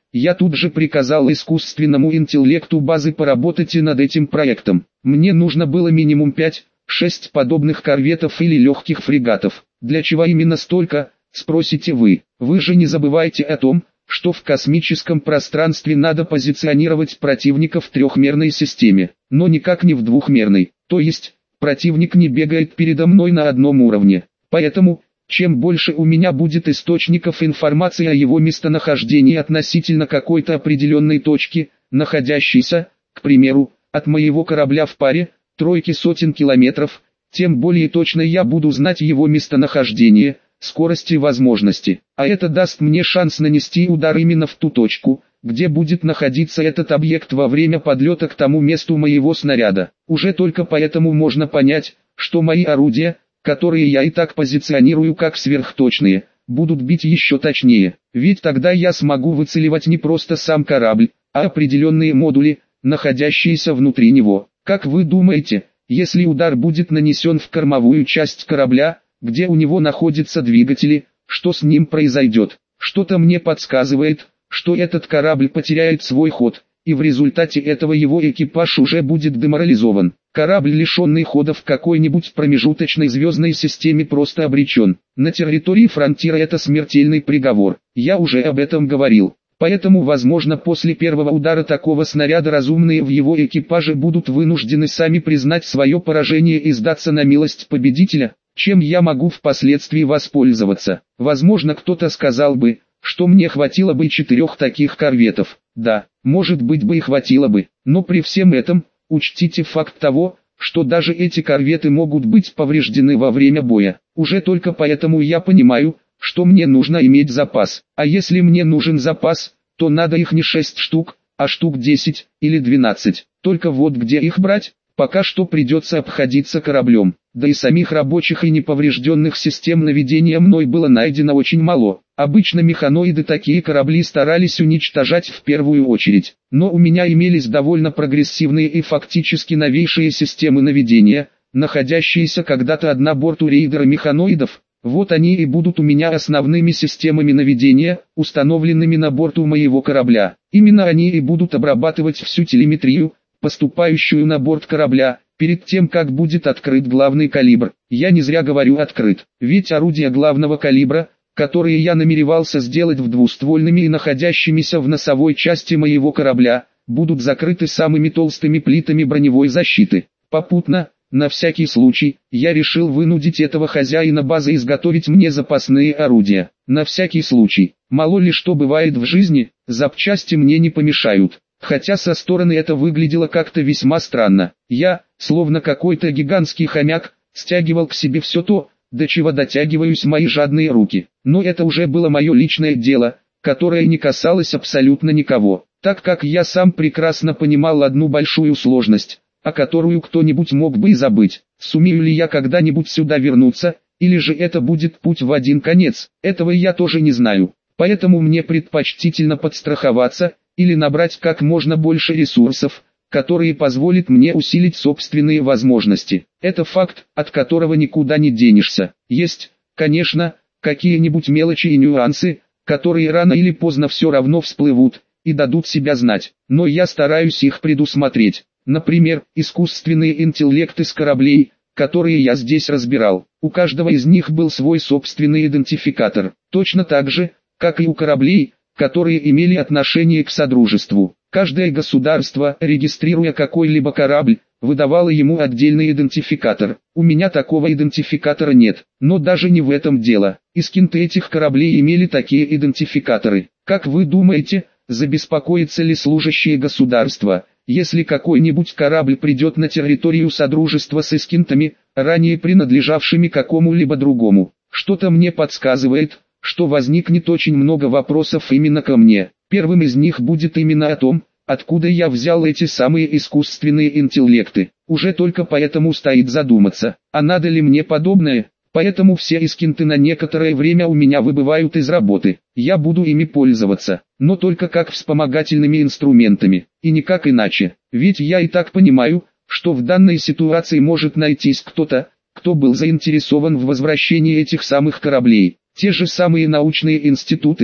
я тут же приказал искусственному интеллекту базы поработать и над этим проектом. Мне нужно было минимум 5-6 подобных корветов или легких фрегатов. Для чего именно столько, спросите вы? Вы же не забывайте о том, что в космическом пространстве надо позиционировать противника в трехмерной системе, но никак не в двухмерной. То есть, противник не бегает передо мной на одном уровне. Поэтому, чем больше у меня будет источников информации о его местонахождении относительно какой-то определенной точки, находящейся, к примеру, от моего корабля в паре, тройки сотен километров, тем более точно я буду знать его местонахождение, скорость и возможности. А это даст мне шанс нанести удар именно в ту точку, где будет находиться этот объект во время подлета к тому месту моего снаряда. Уже только поэтому можно понять, что мои орудия, которые я и так позиционирую как сверхточные, будут бить еще точнее. Ведь тогда я смогу выцеливать не просто сам корабль, а определенные модули, находящиеся внутри него. Как вы думаете, если удар будет нанесен в кормовую часть корабля, где у него находятся двигатели, что с ним произойдет? Что-то мне подсказывает, что этот корабль потеряет свой ход, и в результате этого его экипаж уже будет деморализован. Корабль, лишенный хода в какой-нибудь промежуточной звездной системе, просто обречен. На территории фронтира это смертельный приговор. Я уже об этом говорил. Поэтому, возможно, после первого удара такого снаряда разумные в его экипаже будут вынуждены сами признать свое поражение и сдаться на милость победителя, чем я могу впоследствии воспользоваться. Возможно, кто-то сказал бы, что мне хватило бы 4 таких корветов. Да, может быть бы и хватило бы, но при всем этом, учтите факт того, что даже эти корветы могут быть повреждены во время боя. Уже только поэтому я понимаю, что мне нужно иметь запас. А если мне нужен запас, то надо их не 6 штук, а штук 10 или 12. Только вот где их брать? Пока что придется обходиться кораблем. Да и самих рабочих и неповрежденных систем наведения мной было найдено очень мало. Обычно механоиды такие корабли старались уничтожать в первую очередь. Но у меня имелись довольно прогрессивные и фактически новейшие системы наведения, находящиеся когда-то на борту рейдера механоидов. Вот они и будут у меня основными системами наведения, установленными на борту моего корабля. Именно они и будут обрабатывать всю телеметрию, поступающую на борт корабля, перед тем как будет открыт главный калибр. Я не зря говорю открыт, ведь орудия главного калибра, которые я намеревался сделать двуствольными и находящимися в носовой части моего корабля, будут закрыты самыми толстыми плитами броневой защиты. Попутно, на всякий случай, я решил вынудить этого хозяина базы изготовить мне запасные орудия. На всякий случай, мало ли что бывает в жизни, запчасти мне не помешают. Хотя со стороны это выглядело как-то весьма странно. Я, словно какой-то гигантский хомяк, стягивал к себе все то, до чего дотягиваюсь мои жадные руки. Но это уже было мое личное дело, которое не касалось абсолютно никого, так как я сам прекрасно понимал одну большую сложность, о которую кто-нибудь мог бы и забыть. Сумею ли я когда-нибудь сюда вернуться, или же это будет путь в один конец, этого я тоже не знаю. Поэтому мне предпочтительно подстраховаться, или набрать как можно больше ресурсов, которые позволят мне усилить собственные возможности. Это факт, от которого никуда не денешься. Есть, конечно, какие-нибудь мелочи и нюансы, которые рано или поздно все равно всплывут и дадут себя знать, но я стараюсь их предусмотреть. Например, искусственные интеллекты с кораблей, которые я здесь разбирал. У каждого из них был свой собственный идентификатор, точно так же, как и у кораблей, которые имели отношение к Содружеству. Каждое государство, регистрируя какой-либо корабль, выдавало ему отдельный идентификатор. У меня такого идентификатора нет, но даже не в этом дело. Искинты этих кораблей имели такие идентификаторы. Как вы думаете, забеспокоится ли служащие государства, если какой-нибудь корабль придет на территорию Содружества с искинтами, ранее принадлежавшими какому-либо другому? Что-то мне подсказывает, что возникнет очень много вопросов именно ко мне. Первым из них будет именно о том, откуда я взял эти самые искусственные интеллекты. Уже только поэтому стоит задуматься, а надо ли мне подобное? Поэтому все искинты на некоторое время у меня выбывают из работы. Я буду ими пользоваться, но только как вспомогательными инструментами, и никак иначе. Ведь я и так понимаю, что в данной ситуации может найтись кто-то, кто был заинтересован в возвращении этих самых кораблей. Те же самые научные институты,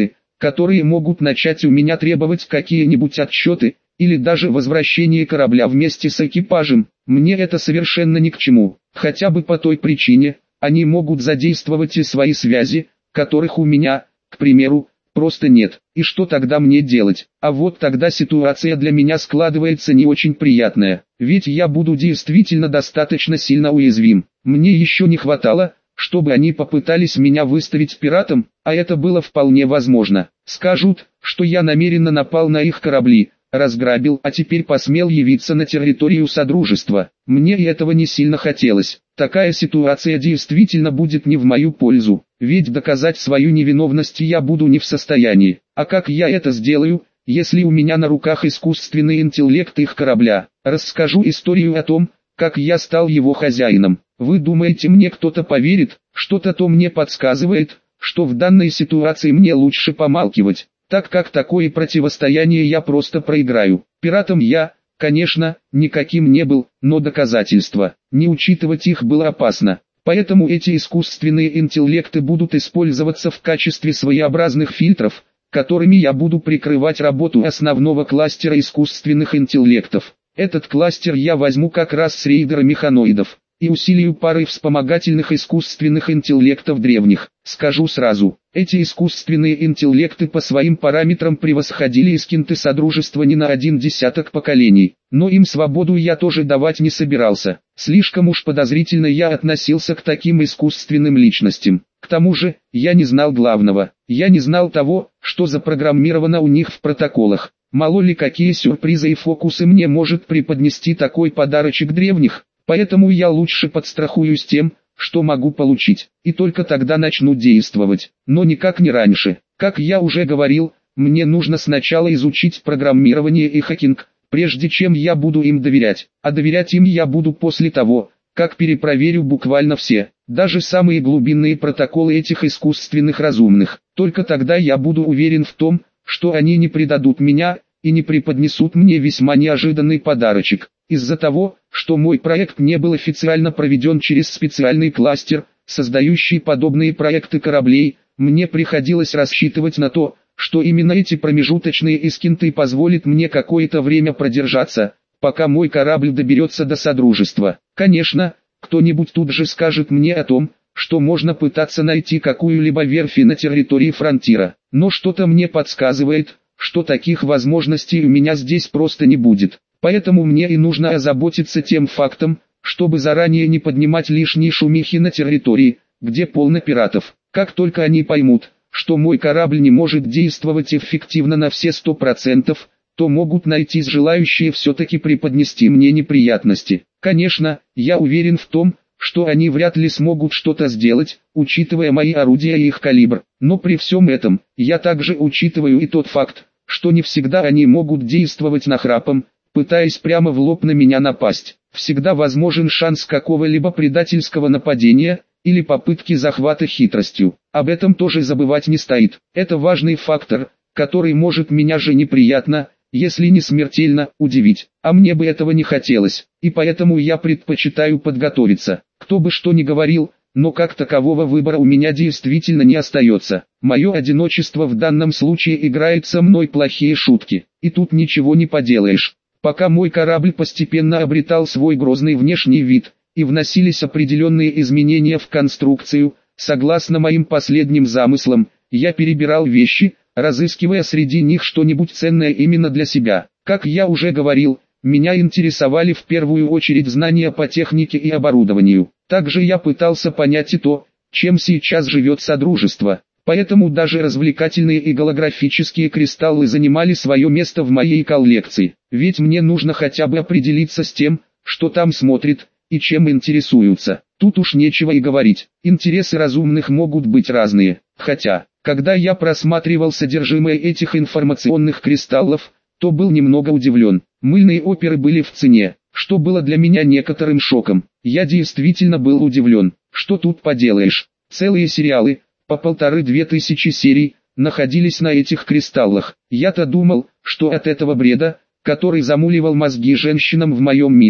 которые могут начать у меня требовать какие-нибудь отчеты, или даже возвращение корабля вместе с экипажем, мне это совершенно ни к чему, хотя бы по той причине, они могут задействовать и свои связи, которых у меня, к примеру, просто нет. И что тогда мне делать? А вот тогда ситуация для меня складывается не очень приятная, ведь я буду действительно достаточно сильно уязвим. Мне еще не хватало, чтобы они попытались меня выставить пиратом, а это было вполне возможно. Скажут, что я намеренно напал на их корабли, разграбил, а теперь посмел явиться на территорию Содружества. Мне и этого не сильно хотелось. Такая ситуация действительно будет не в мою пользу, ведь доказать свою невиновность я буду не в состоянии. А как я это сделаю, если у меня на руках искусственный интеллект их корабля? Расскажу историю о том, как я стал его хозяином. Вы думаете, мне кто-то поверит? Что-то то мне подсказывает, что в данной ситуации мне лучше помалкивать, так как такое противостояние я просто проиграю. Пиратом я, конечно, никаким не был, но доказательства, не учитывать их было опасно. Поэтому эти искусственные интеллекты будут использоваться в качестве своеобразных фильтров, которыми я буду прикрывать работу основного кластера искусственных интеллектов. Этот кластер я возьму как раз с рейдера механоидов и усилию пары вспомогательных искусственных интеллектов древних. Скажу сразу, эти искусственные интеллекты по своим параметрам превосходили эскинты Содружества не на 10 поколений, но им свободу я тоже давать не собирался. Слишком уж подозрительно я относился к таким искусственным личностям. К тому же, я не знал главного, я не знал того, что запрограммировано у них в протоколах. Мало ли какие сюрпризы и фокусы мне может преподнести такой подарочек древних. Поэтому я лучше подстрахуюсь тем, что могу получить, и только тогда начну действовать, но никак не раньше. Как я уже говорил, мне нужно сначала изучить программирование и хакинг, прежде чем я буду им доверять, а доверять им я буду после того, как перепроверю буквально все, даже самые глубинные протоколы этих искусственных разумных. Только тогда я буду уверен в том, что они не предадут меня и не преподнесут мне весьма неожиданный подарочек. Из-за того, что мой проект не был официально проведен через специальный кластер, создающий подобные проекты кораблей, мне приходилось рассчитывать на то, что именно эти промежуточные эскинты позволят мне какое-то время продержаться, пока мой корабль доберется до Содружества. Конечно, кто-нибудь тут же скажет мне о том, что можно пытаться найти какую-либо верфь на территории Фронтира, но что-то мне подсказывает, что таких возможностей у меня здесь просто не будет. Поэтому мне и нужно озаботиться тем фактом, чтобы заранее не поднимать лишние шумихи на территории, где полно пиратов. Как только они поймут, что мой корабль не может действовать эффективно на все 100%, то могут найтись желающие все-таки преподнести мне неприятности. Конечно, я уверен в том, что они вряд ли смогут что-то сделать, учитывая мои орудия и их калибр. Но при всем этом, я также учитываю и тот факт, что не всегда они могут действовать нахрапом, пытаясь прямо в лоб на меня напасть. Всегда возможен шанс какого-либо предательского нападения, или попытки захвата хитростью. Об этом тоже забывать не стоит. Это важный фактор, который может меня же неприятно, если не смертельно, удивить. А мне бы этого не хотелось, и поэтому я предпочитаю подготовиться. Кто бы что ни говорил, но как такового выбора у меня действительно не остается. Мое одиночество в данном случае играет со мной плохие шутки, и тут ничего не поделаешь. Пока мой корабль постепенно обретал свой грозный внешний вид, и вносились определенные изменения в конструкцию, согласно моим последним замыслам, я перебирал вещи, разыскивая среди них что-нибудь ценное именно для себя. Как я уже говорил, меня интересовали в первую очередь знания по технике и оборудованию. Также я пытался понять и то, чем сейчас живет Содружество. Поэтому даже развлекательные и голографические кристаллы занимали свое место в моей коллекции. Ведь мне нужно хотя бы определиться с тем, что там смотрит, и чем интересуются. Тут уж нечего и говорить. Интересы разумных могут быть разные. Хотя, когда я просматривал содержимое этих информационных кристаллов, то был немного удивлен. Мыльные оперы были в цене, что было для меня некоторым шоком. Я действительно был удивлен. Что тут поделаешь? Целые сериалы, по 1500 серий, находились на этих кристаллах. Я-то думал, что от этого бреда, который замуливал мозги женщинам в моем мире,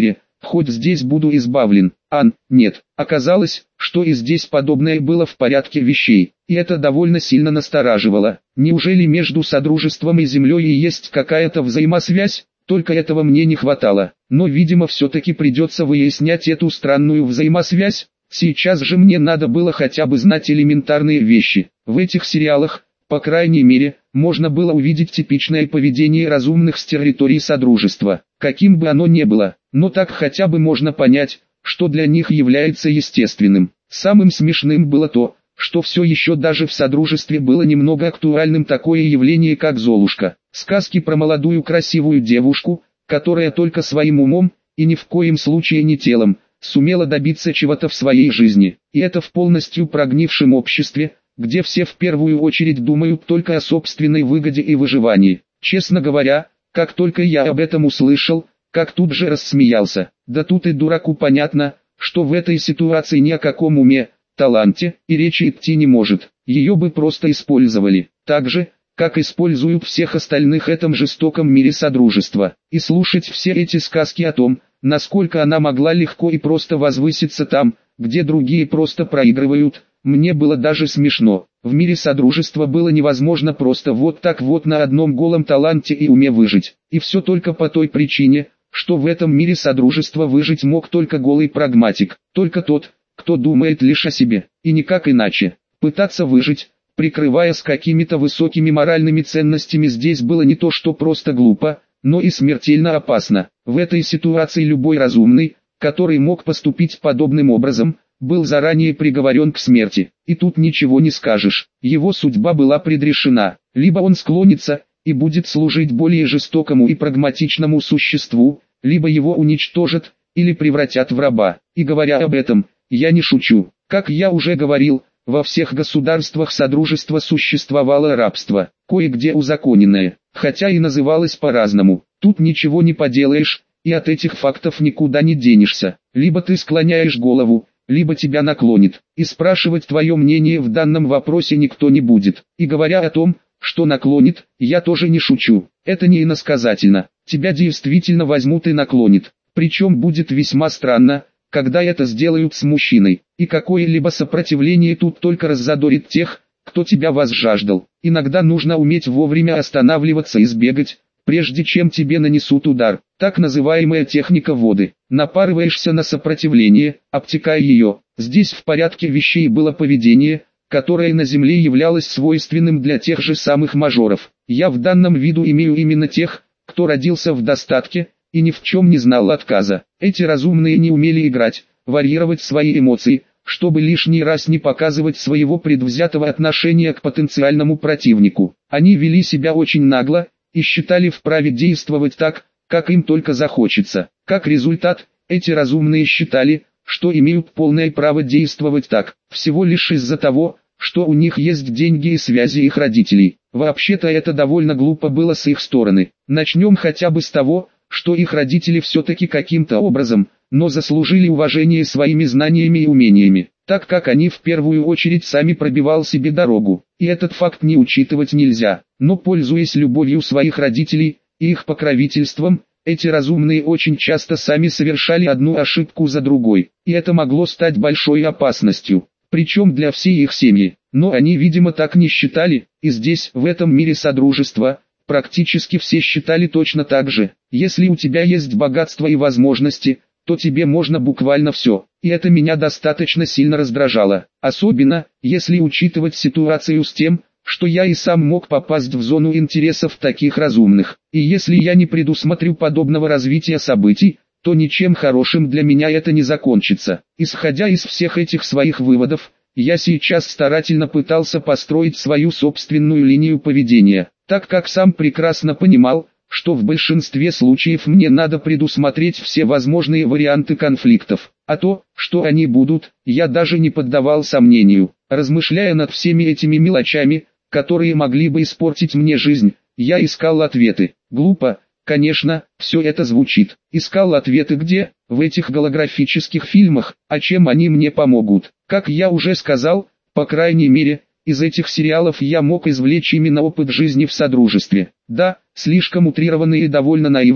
хоть здесь буду избавлен. Нет, оказалось, что и здесь подобное было в порядке вещей, и это довольно сильно настораживало. Неужели между Содружеством и Землей и есть какая-то взаимосвязь? Только этого мне не хватало, но видимо все-таки придется выяснять эту странную взаимосвязь. Сейчас же мне надо было хотя бы знать элементарные вещи. В этих сериалах, по крайней мере, можно было увидеть типичное поведение разумных с территории Содружества, каким бы оно ни было, но так хотя бы можно понять, что для них является естественным. Самым смешным было то, что все еще даже в Содружестве было немного актуальным такое явление как Золушка. Сказки про молодую красивую девушку, которая только своим умом, и ни в коем случае не телом, сумела добиться чего-то в своей жизни. И это в полностью прогнившем обществе, где все в первую очередь думают только о собственной выгоде и выживании. Честно говоря, как только я об этом услышал, как тут же рассмеялся. Да тут и дураку понятно, что в этой ситуации ни о каком уме, таланте и речи идти не может. Ее бы просто использовали, так же, как используют всех остальных в этом жестоком мире Содружества. И слушать все эти сказки о том, насколько она могла легко и просто возвыситься там, где другие просто проигрывают, мне было даже смешно. В мире Содружества было невозможно просто вот так вот на одном голом таланте и уме выжить. И все только по той причине, что в этом мире Содружества выжить мог только голый прагматик, только тот, кто думает лишь о себе, и никак иначе. Пытаться выжить, прикрываясь какими-то высокими моральными ценностями, здесь было не то что просто глупо, но и смертельно опасно. В этой ситуации любой разумный, который мог поступить подобным образом, был заранее приговорен к смерти. И тут ничего не скажешь, его судьба была предрешена. Либо он склонится и будет служить более жестокому и прагматичному существу, либо его уничтожат или превратят в раба. И говоря об этом, я не шучу. Как я уже говорил, во всех государствах Содружества существовало рабство, кое-где узаконенное, хотя и называлось по-разному. Тут ничего не поделаешь, и от этих фактов никуда не денешься. Либо ты склоняешь голову, либо тебя наклонит, и спрашивать твое мнение в данном вопросе никто не будет. И говоря о том, что наклонит, я тоже не шучу. Это не иносказательно. Тебя действительно возьмут и наклонит. Причем будет весьма странно, когда это сделают с мужчиной. И какое-либо сопротивление тут только раззадорит тех, кто тебя возжаждал. Иногда нужно уметь вовремя останавливаться и сбегать, прежде чем тебе нанесут удар. Так называемая техника воды. Напарываешься на сопротивление, обтекая ее. Здесь в порядке вещей было поведение, которое на Земле являлось свойственным для тех же самых мажоров. Я в данном виду имею именно тех, кто родился в достатке и ни в чем не знал отказа. Эти разумные не умели играть, варьировать свои эмоции, чтобы лишний раз не показывать своего предвзятого отношения к потенциальному противнику. Они вели себя очень нагло и считали вправе действовать так, как им только захочется. Как результат, эти разумные считали, что имеют полное право действовать так, всего лишь из-за того, что у них есть деньги и связи их родителей. Вообще-то это довольно глупо было с их стороны. Начнем хотя бы с того, что их родители все-таки каким-то образом, но заслужили уважение своими знаниями и умениями, так как они в первую очередь сами пробивали себе дорогу. И этот факт не учитывать нельзя. Но пользуясь любовью своих родителей и их покровительством, эти разумные очень часто сами совершали одну ошибку за другой, и это могло стать большой опасностью, причем для всей их семьи. Но они, видимо, так не считали, и здесь, в этом мире Содружества, практически все считали точно так же. Если у тебя есть богатство и возможности, то тебе можно буквально все, и это меня достаточно сильно раздражало. Особенно, если учитывать ситуацию с тем, что я и сам мог попасть в зону интересов таких разумных. И если я не предусмотрю подобного развития событий, то ничем хорошим для меня это не закончится. Исходя из всех этих своих выводов, я сейчас старательно пытался построить свою собственную линию поведения, так как сам прекрасно понимал, что в большинстве случаев мне надо предусмотреть все возможные варианты конфликтов, а то, что они будут, я даже не поддавал сомнению. Размышляя над всеми этими мелочами, которые могли бы испортить мне жизнь, я искал ответы. Глупо, конечно, все это звучит. Искал ответы где? В этих голографических фильмах, а чем они мне помогут? Как я уже сказал, по крайней мере, из этих сериалов я мог извлечь именно опыт жизни в Содружестве. Да, слишком утрированный и довольно наивный,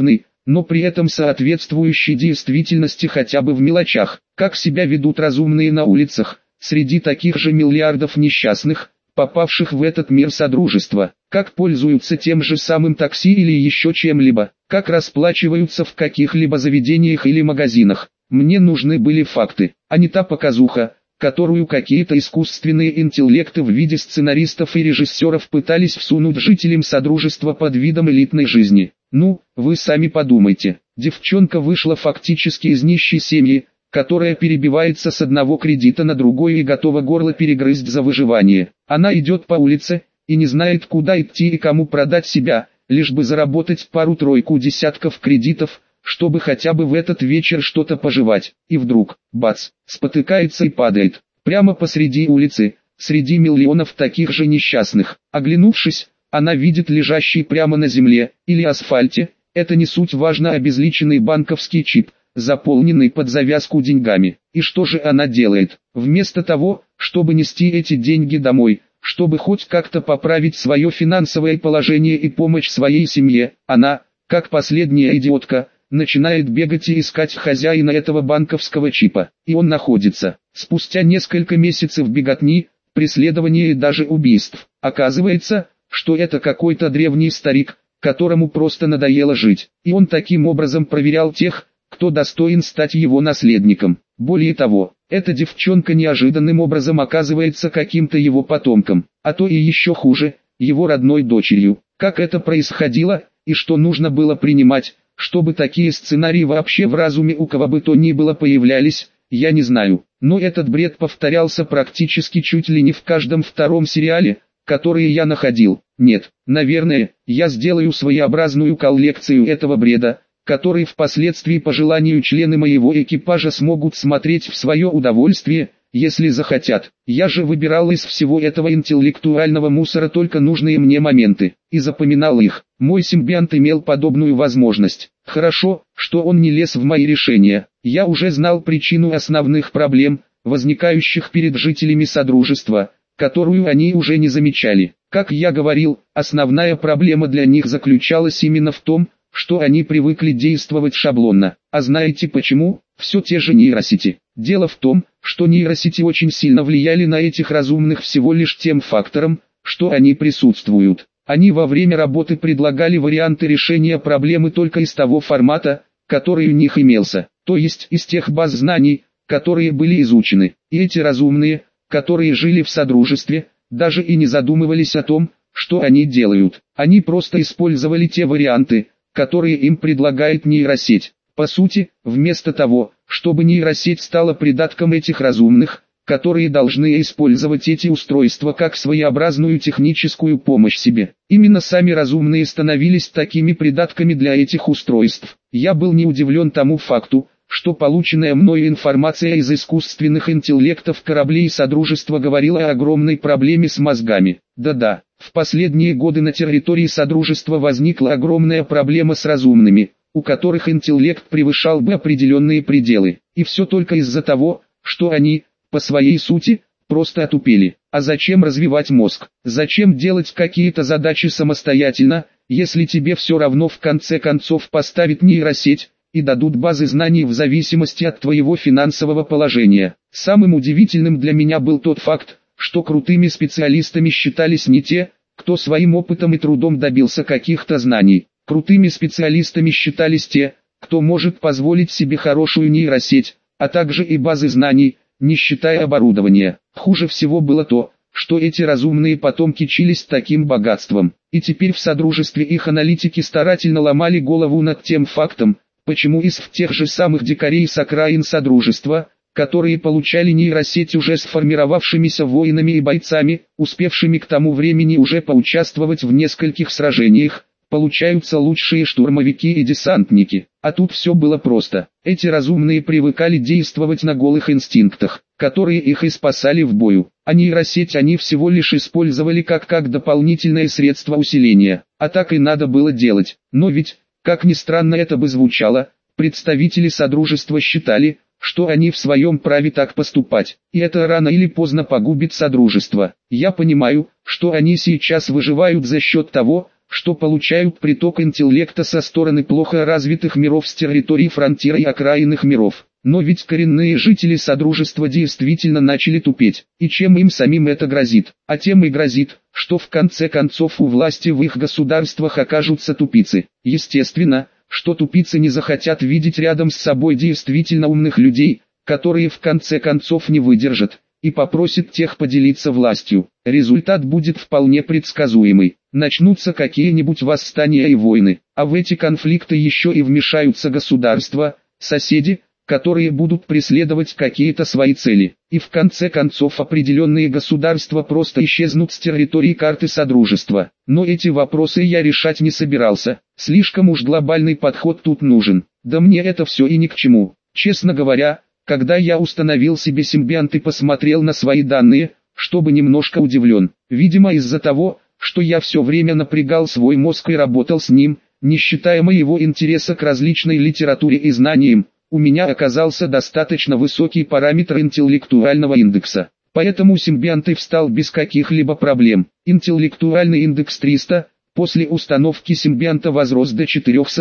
но при этом соответствующей действительности хотя бы в мелочах, как себя ведут разумные на улицах, среди таких же миллиардов несчастных, попавших в этот мир содружества, как пользуются тем же самым такси или еще чем-либо, как расплачиваются в каких-либо заведениях или магазинах. Мне нужны были факты, а не та показуха, которую какие-то искусственные интеллекты в виде сценаристов и режиссеров пытались всунуть жителям Содружества под видом элитной жизни. Ну, вы сами подумайте, девчонка вышла фактически из нищей семьи, которая перебивается с одного кредита на другой и готова горло перегрызть за выживание. Она идет по улице, и не знает, куда идти и кому продать себя, лишь бы заработать пару-тройку десятков кредитов, чтобы хотя бы в этот вечер что-то пожевать. И вдруг, бац, спотыкается и падает, прямо посреди улицы, среди миллионов таких же несчастных. Оглянувшись, она видит лежащий прямо на земле, или асфальте, это не суть важно, обезличенный банковский чип, заполненный под завязку деньгами. И что же она делает? Вместо того, чтобы нести эти деньги домой, чтобы хоть как-то поправить свое финансовое положение и помочь своей семье, она, как последняя идиотка, начинает бегать и искать хозяина этого банковского чипа. И он находится. Спустя несколько месяцев беготни, преследования и даже убийств, оказывается, что это какой-то древний старик, которому просто надоело жить. И он таким образом проверял тех, кто достоин стать его наследником. Более того, эта девчонка неожиданным образом оказывается каким-то его потомком, а то и еще хуже, его родной дочерью. Как это происходило, и что нужно было принимать, чтобы такие сценарии вообще в разуме у кого бы то ни было появлялись, я не знаю. Но этот бред повторялся практически чуть ли не в каждом втором сериале, которые я находил. Нет, наверное, я сделаю своеобразную коллекцию этого бреда, который впоследствии по желанию члены моего экипажа смогут смотреть в свое удовольствие, если захотят. Я же выбирал из всего этого интеллектуального мусора только нужные мне моменты, и запоминал их. Мой симбионт имел подобную возможность. Хорошо, что он не лез в мои решения. Я уже знал причину основных проблем, возникающих перед жителями Содружества, которую они уже не замечали. Как я говорил, основная проблема для них заключалась именно в том, что они привыкли действовать шаблонно. А знаете почему? Все те же нейросети. Дело в том, что нейросети очень сильно влияли на этих разумных всего лишь тем фактором, что они присутствуют. Они во время работы предлагали варианты решения проблемы только из того формата, который у них имелся, то есть из тех баз знаний, которые были изучены. И эти разумные, которые жили в Содружестве, даже и не задумывались о том, что они делают. Они просто использовали те варианты, которые им предлагает нейросеть. По сути, вместо того, чтобы нейросеть стала придатком этих разумных, которые должны использовать эти устройства как своеобразную техническую помощь себе, именно сами разумные становились такими придатками для этих устройств. Я был не удивлен тому факту, что полученная мною информация из искусственных интеллектов кораблей Содружества говорила о огромной проблеме с мозгами. Да-да, в последние годы на территории Содружества возникла огромная проблема с разумными, у которых интеллект превышал бы определенные пределы. И все только из-за того, что они, по своей сути, просто отупели. А зачем развивать мозг? Зачем делать какие-то задачи самостоятельно, если тебе все равно в конце концов поставит нейросеть и дадут базы знаний в зависимости от твоего финансового положения? Самым удивительным для меня был тот факт, что крутыми специалистами считались не те, кто своим опытом и трудом добился каких-то знаний. Крутыми специалистами считались те, кто может позволить себе хорошую нейросеть, а также и базы знаний, не считая оборудования. Хуже всего было то, что эти разумные потом кичились таким богатством, и теперь в Содружестве их аналитики старательно ломали голову над тем фактом, почему из тех же самых дикарей с окраин Содружества, которые получали нейросеть уже сформировавшимися воинами и бойцами, успевшими к тому времени уже поучаствовать в нескольких сражениях, получаются лучшие штурмовики и десантники. А тут все было просто. Эти разумные привыкали действовать на голых инстинктах, которые их и спасали в бою. А нейросеть они всего лишь использовали как дополнительное средство усиления. А так и надо было делать. Но ведь, как ни странно это бы звучало, представители Содружества считали, что они в своем праве так поступать. И это рано или поздно погубит Содружество. Я понимаю, что они сейчас выживают за счет того, что получают приток интеллекта со стороны плохо развитых миров с территорий фронтира и окраинных миров. Но ведь коренные жители Содружества действительно начали тупеть. И чем им самим это грозит? А тем и грозит, что в конце концов у власти в их государствах окажутся тупицы. Естественно, что тупицы не захотят видеть рядом с собой действительно умных людей, которые в конце концов не выдержат, и попросят тех поделиться властью. Результат будет вполне предсказуемый. Начнутся какие-нибудь восстания и войны, а в эти конфликты еще и вмешаются государства, соседи, которые будут преследовать какие-то свои цели. И в конце концов определенные государства просто исчезнут с территории карты Содружества. Но эти вопросы я решать не собирался. Слишком уж глобальный подход тут нужен. Да мне это все и ни к чему. Честно говоря, когда я установил себе симбионт и посмотрел на свои данные, чтобы немножко удивлен. Видимо из-за того, что я все время напрягал свой мозг и работал с ним, не считая моего интереса к различной литературе и знаниям, у меня оказался достаточно высокий параметр интеллектуального индекса. Поэтому симбионт и встал без каких-либо проблем. Интеллектуальный индекс 300, после установки симбионта возрос до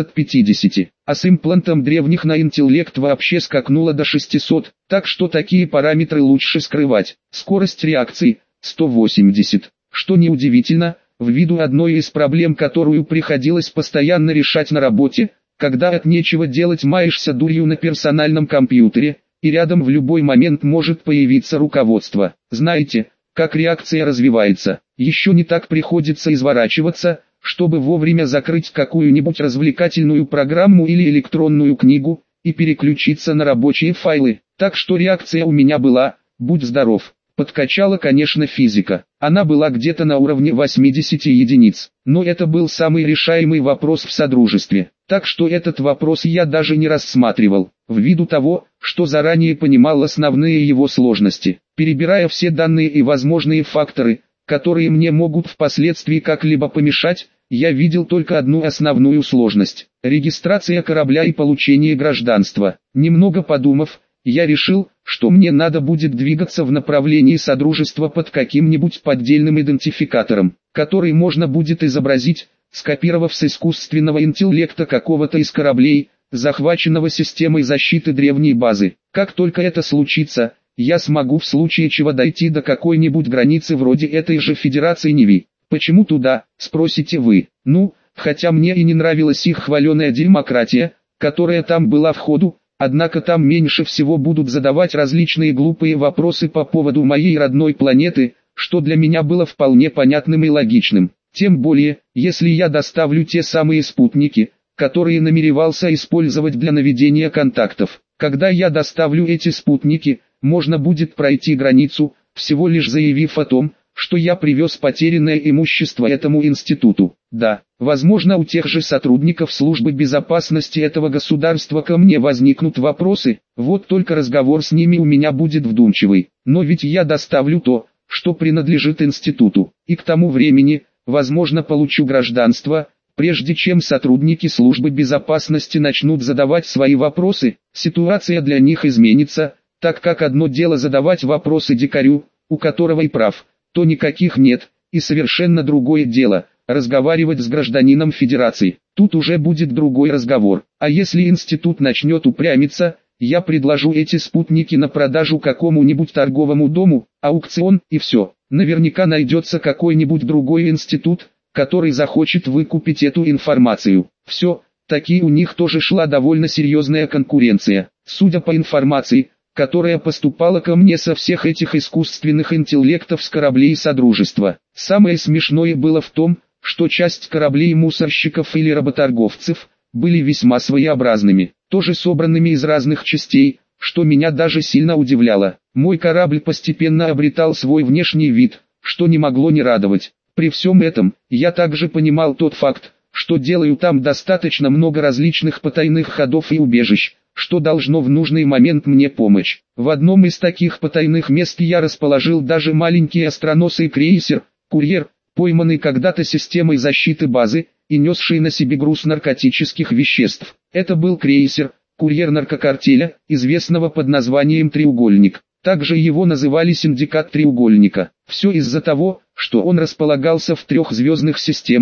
450, а с имплантом древних на интеллект вообще скакнуло до 600, так что такие параметры лучше скрывать. Скорость реакции – 180, что неудивительно, ввиду одной из проблем, которую приходилось постоянно решать на работе, когда от нечего делать маешься дурью на персональном компьютере, и рядом в любой момент может появиться руководство. Знаете, как реакция развивается, еще не так приходится изворачиваться, чтобы вовремя закрыть какую-нибудь развлекательную программу или электронную книгу, и переключиться на рабочие файлы. Так что реакция у меня была, будь здоров. Подкачала, конечно, физика. Она была где-то на уровне 80 единиц. Но это был самый решаемый вопрос в Содружестве. Так что этот вопрос я даже не рассматривал, ввиду того, что заранее понимал основные его сложности. Перебирая все данные и возможные факторы, которые мне могут впоследствии как-либо помешать, я видел только одну основную сложность – регистрация корабля и получение гражданства. Немного подумав, я решил, что мне надо будет двигаться в направлении Содружества под каким-нибудь поддельным идентификатором, который можно будет изобразить, скопировав с искусственного интеллекта какого-то из кораблей, захваченного системой защиты древней базы. Как только это случится, я смогу в случае чего дойти до какой-нибудь границы вроде этой же Федерации Неви. Почему туда, спросите вы? Ну, хотя мне и не нравилась их хваленая демократия, которая там была в ходу, однако там меньше всего будут задавать различные глупые вопросы по поводу моей родной планеты, что для меня было вполне понятным и логичным. Тем более, если я доставлю те самые спутники, которые намеревался использовать для наведения контактов. Когда я доставлю эти спутники, можно будет пройти границу, всего лишь заявив о том, что я привез потерянное имущество этому институту. Да, возможно, у тех же сотрудников службы безопасности этого государства ко мне возникнут вопросы, вот только разговор с ними у меня будет вдумчивый. Но ведь я доставлю то, что принадлежит институту, и к тому времени, возможно, получу гражданство, прежде чем сотрудники службы безопасности начнут задавать свои вопросы, ситуация для них изменится, так как одно дело задавать вопросы дикарю, у которого и прав, то никаких нет, и совершенно другое дело – разговаривать с гражданином Федерации. Тут уже будет другой разговор. А если институт начнет упрямиться, я предложу эти спутники на продажу какому-нибудь торговому дому, аукцион и все. Наверняка найдется какой-нибудь другой институт, который захочет выкупить эту информацию. Все, таки у них тоже шла довольно серьезная конкуренция. Судя по информации, которая поступала ко мне со всех этих искусственных интеллектов с кораблей Содружества. Самое смешное было в том, что часть кораблей мусорщиков или работорговцев были весьма своеобразными, тоже собранными из разных частей, что меня даже сильно удивляло. Мой корабль постепенно обретал свой внешний вид, что не могло не радовать. При всем этом, я также понимал тот факт, что делаю там достаточно много различных потайных ходов и убежищ, что должно в нужный момент мне помочь. В одном из таких потайных мест я расположил даже маленький остроносый крейсер, курьер, пойманный когда-то системой защиты базы, и несший на себе груз наркотических веществ. Это был крейсер, курьер наркокартеля, известного под названием «Треугольник». Также его называли «Синдикат Треугольника». Все из-за того, что он располагался в 3 звездных системах,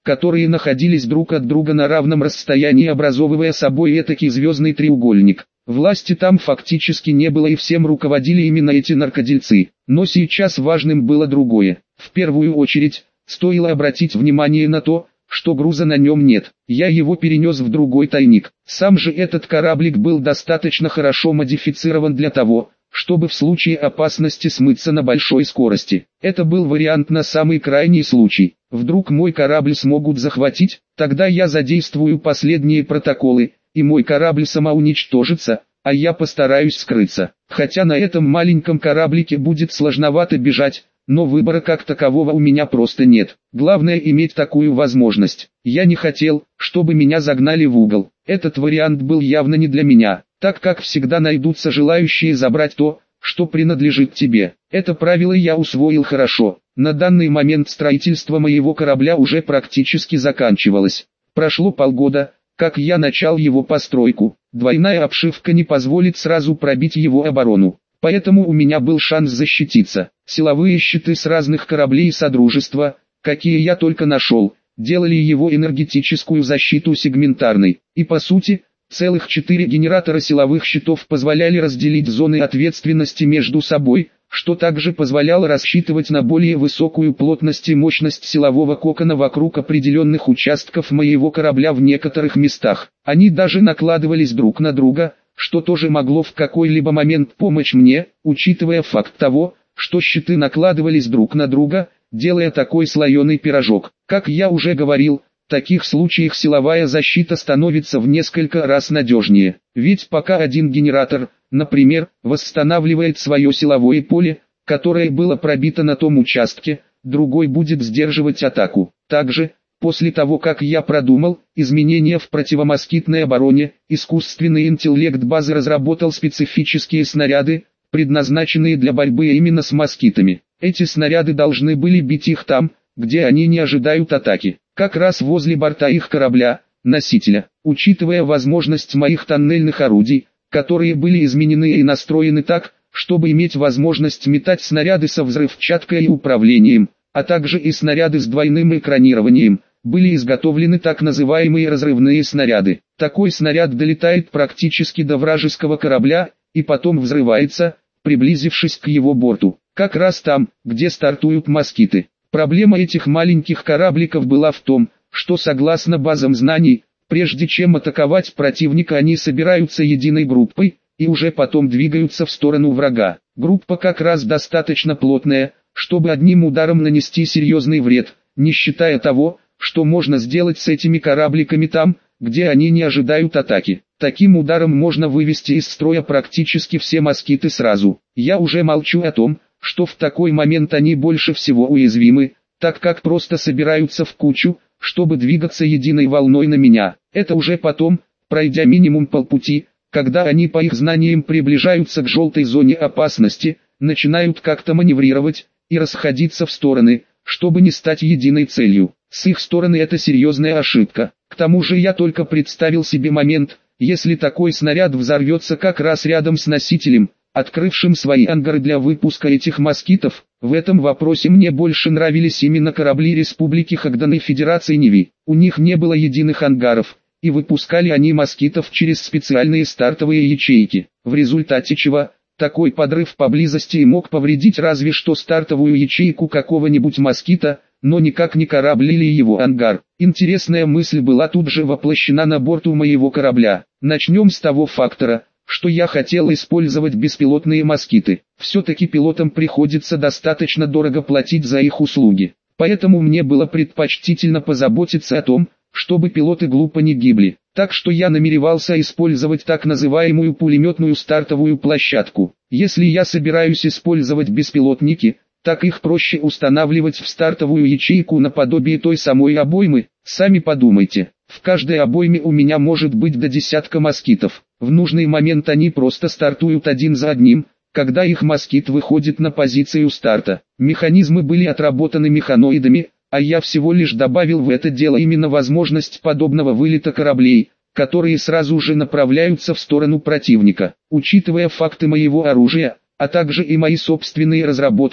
которые находились друг от друга на равном расстоянии, образовывая собой этакий звездный треугольник. Власти там фактически не было, и всем руководили именно эти наркодельцы. Но сейчас важным было другое. В первую очередь, стоило обратить внимание на то, что груза на нем нет. Я его перенес в другой тайник. Сам же этот кораблик был достаточно хорошо модифицирован для того, чтобы в случае опасности смыться на большой скорости. Это был вариант на самый крайний случай. Вдруг мой корабль смогут захватить, тогда я задействую последние протоколы, и мой корабль самоуничтожится, а я постараюсь скрыться. Хотя на этом маленьком кораблике будет сложновато бежать, но выбора как такового у меня просто нет. Главное иметь такую возможность. Я не хотел, чтобы меня загнали в угол. Этот вариант был явно не для меня, так как всегда найдутся желающие забрать то, что принадлежит тебе. Это правило я усвоил хорошо. На данный момент строительство моего корабля уже практически заканчивалось. Прошло полгода, как я начал его постройку. Двойная обшивка не позволит сразу пробить его оборону. Поэтому у меня был шанс защититься. Силовые щиты с разных кораблей Содружества, какие я только нашел, делали его энергетическую защиту сегментарной. И по сути, целых 4 генератора силовых щитов позволяли разделить зоны ответственности между собой, что также позволяло рассчитывать на более высокую плотность и мощность силового кокона вокруг определенных участков моего корабля в некоторых местах. Они даже накладывались друг на друга, что тоже могло в какой-либо момент помочь мне, учитывая факт того, что щиты накладывались друг на друга, делая такой слоеный пирожок. Как я уже говорил, в таких случаях силовая защита становится в несколько раз надежнее. Ведь пока один генератор, например, восстанавливает свое силовое поле, которое было пробито на том участке, другой будет сдерживать атаку. Также, после того как я продумал изменения в противомоскитной обороне, искусственный интеллект базы разработал специфические снаряды, предназначенные для борьбы именно с москитами. Эти снаряды должны были бить их там, где они не ожидают атаки, как раз возле борта их корабля, носителя. Учитывая возможность моих тоннельных орудий, которые были изменены и настроены так, чтобы иметь возможность метать снаряды со взрывчаткой и управлением, а также и снаряды с двойным экранированием, были изготовлены так называемые разрывные снаряды. Такой снаряд долетает практически до вражеского корабля, и потом взрывается, приблизившись к его борту, как раз там, где стартуют москиты. Проблема этих маленьких корабликов была в том, что согласно базам знаний, прежде чем атаковать противника, они собираются единой группой, и уже потом двигаются в сторону врага. Группа как раз достаточно плотная, чтобы одним ударом нанести серьезный вред, не считая того, что можно сделать с этими корабликами там, где они не ожидают атаки. Таким ударом можно вывести из строя практически все москиты сразу. Я уже молчу о том, что в такой момент они больше всего уязвимы, так как просто собираются в кучу, чтобы двигаться единой волной на меня. Это уже потом, пройдя минимум полпути, когда они по их знаниям приближаются к желтой зоне опасности, начинают как-то маневрировать и расходиться в стороны, чтобы не стать единой целью. С их стороны это серьезная ошибка. К тому же я только представил себе момент, если такой снаряд взорвется как раз рядом с носителем, открывшим свои ангары для выпуска этих москитов. В этом вопросе мне больше нравились именно корабли Республики Хагдан и Федерации Неви. У них не было единых ангаров, и выпускали они москитов через специальные стартовые ячейки, в результате чего такой подрыв поблизости и мог повредить разве что стартовую ячейку какого-нибудь москита, но никак не корабль или его ангар. Интересная мысль была тут же воплощена на борту моего корабля. Начнем с того фактора, что я хотел использовать беспилотные москиты. Все-таки пилотам приходится достаточно дорого платить за их услуги. Поэтому мне было предпочтительно позаботиться о том, чтобы пилоты глупо не гибли. Так что я намеревался использовать так называемую пулеметную стартовую площадку. Если я собираюсь использовать беспилотники, так их проще устанавливать в стартовую ячейку наподобие той самой обоймы. Сами подумайте, в каждой обойме у меня может быть до десятка москитов. В нужный момент они просто стартуют один за одним, когда их москит выходит на позицию старта. Механизмы были отработаны механоидами, а я всего лишь добавил в это дело именно возможность подобного вылета кораблей, которые сразу же направляются в сторону противника. Учитывая факты моего оружия, а также и мои собственные разработки,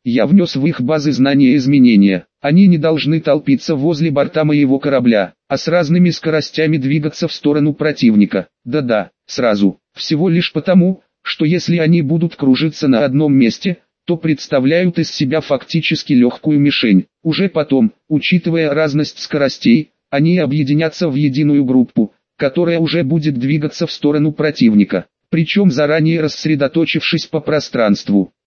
Я внес в их базы знания изменения. Они не должны толпиться возле борта моего корабля, а с разными скоростями двигаться в сторону противника. Да-да, сразу. Всего лишь потому, что если они будут кружиться на одном месте, то представляют из себя фактически легкую мишень. Уже потом, учитывая разность скоростей, они объединятся в единую группу, которая уже будет двигаться в сторону противника, причем заранее рассредоточившись по пространству.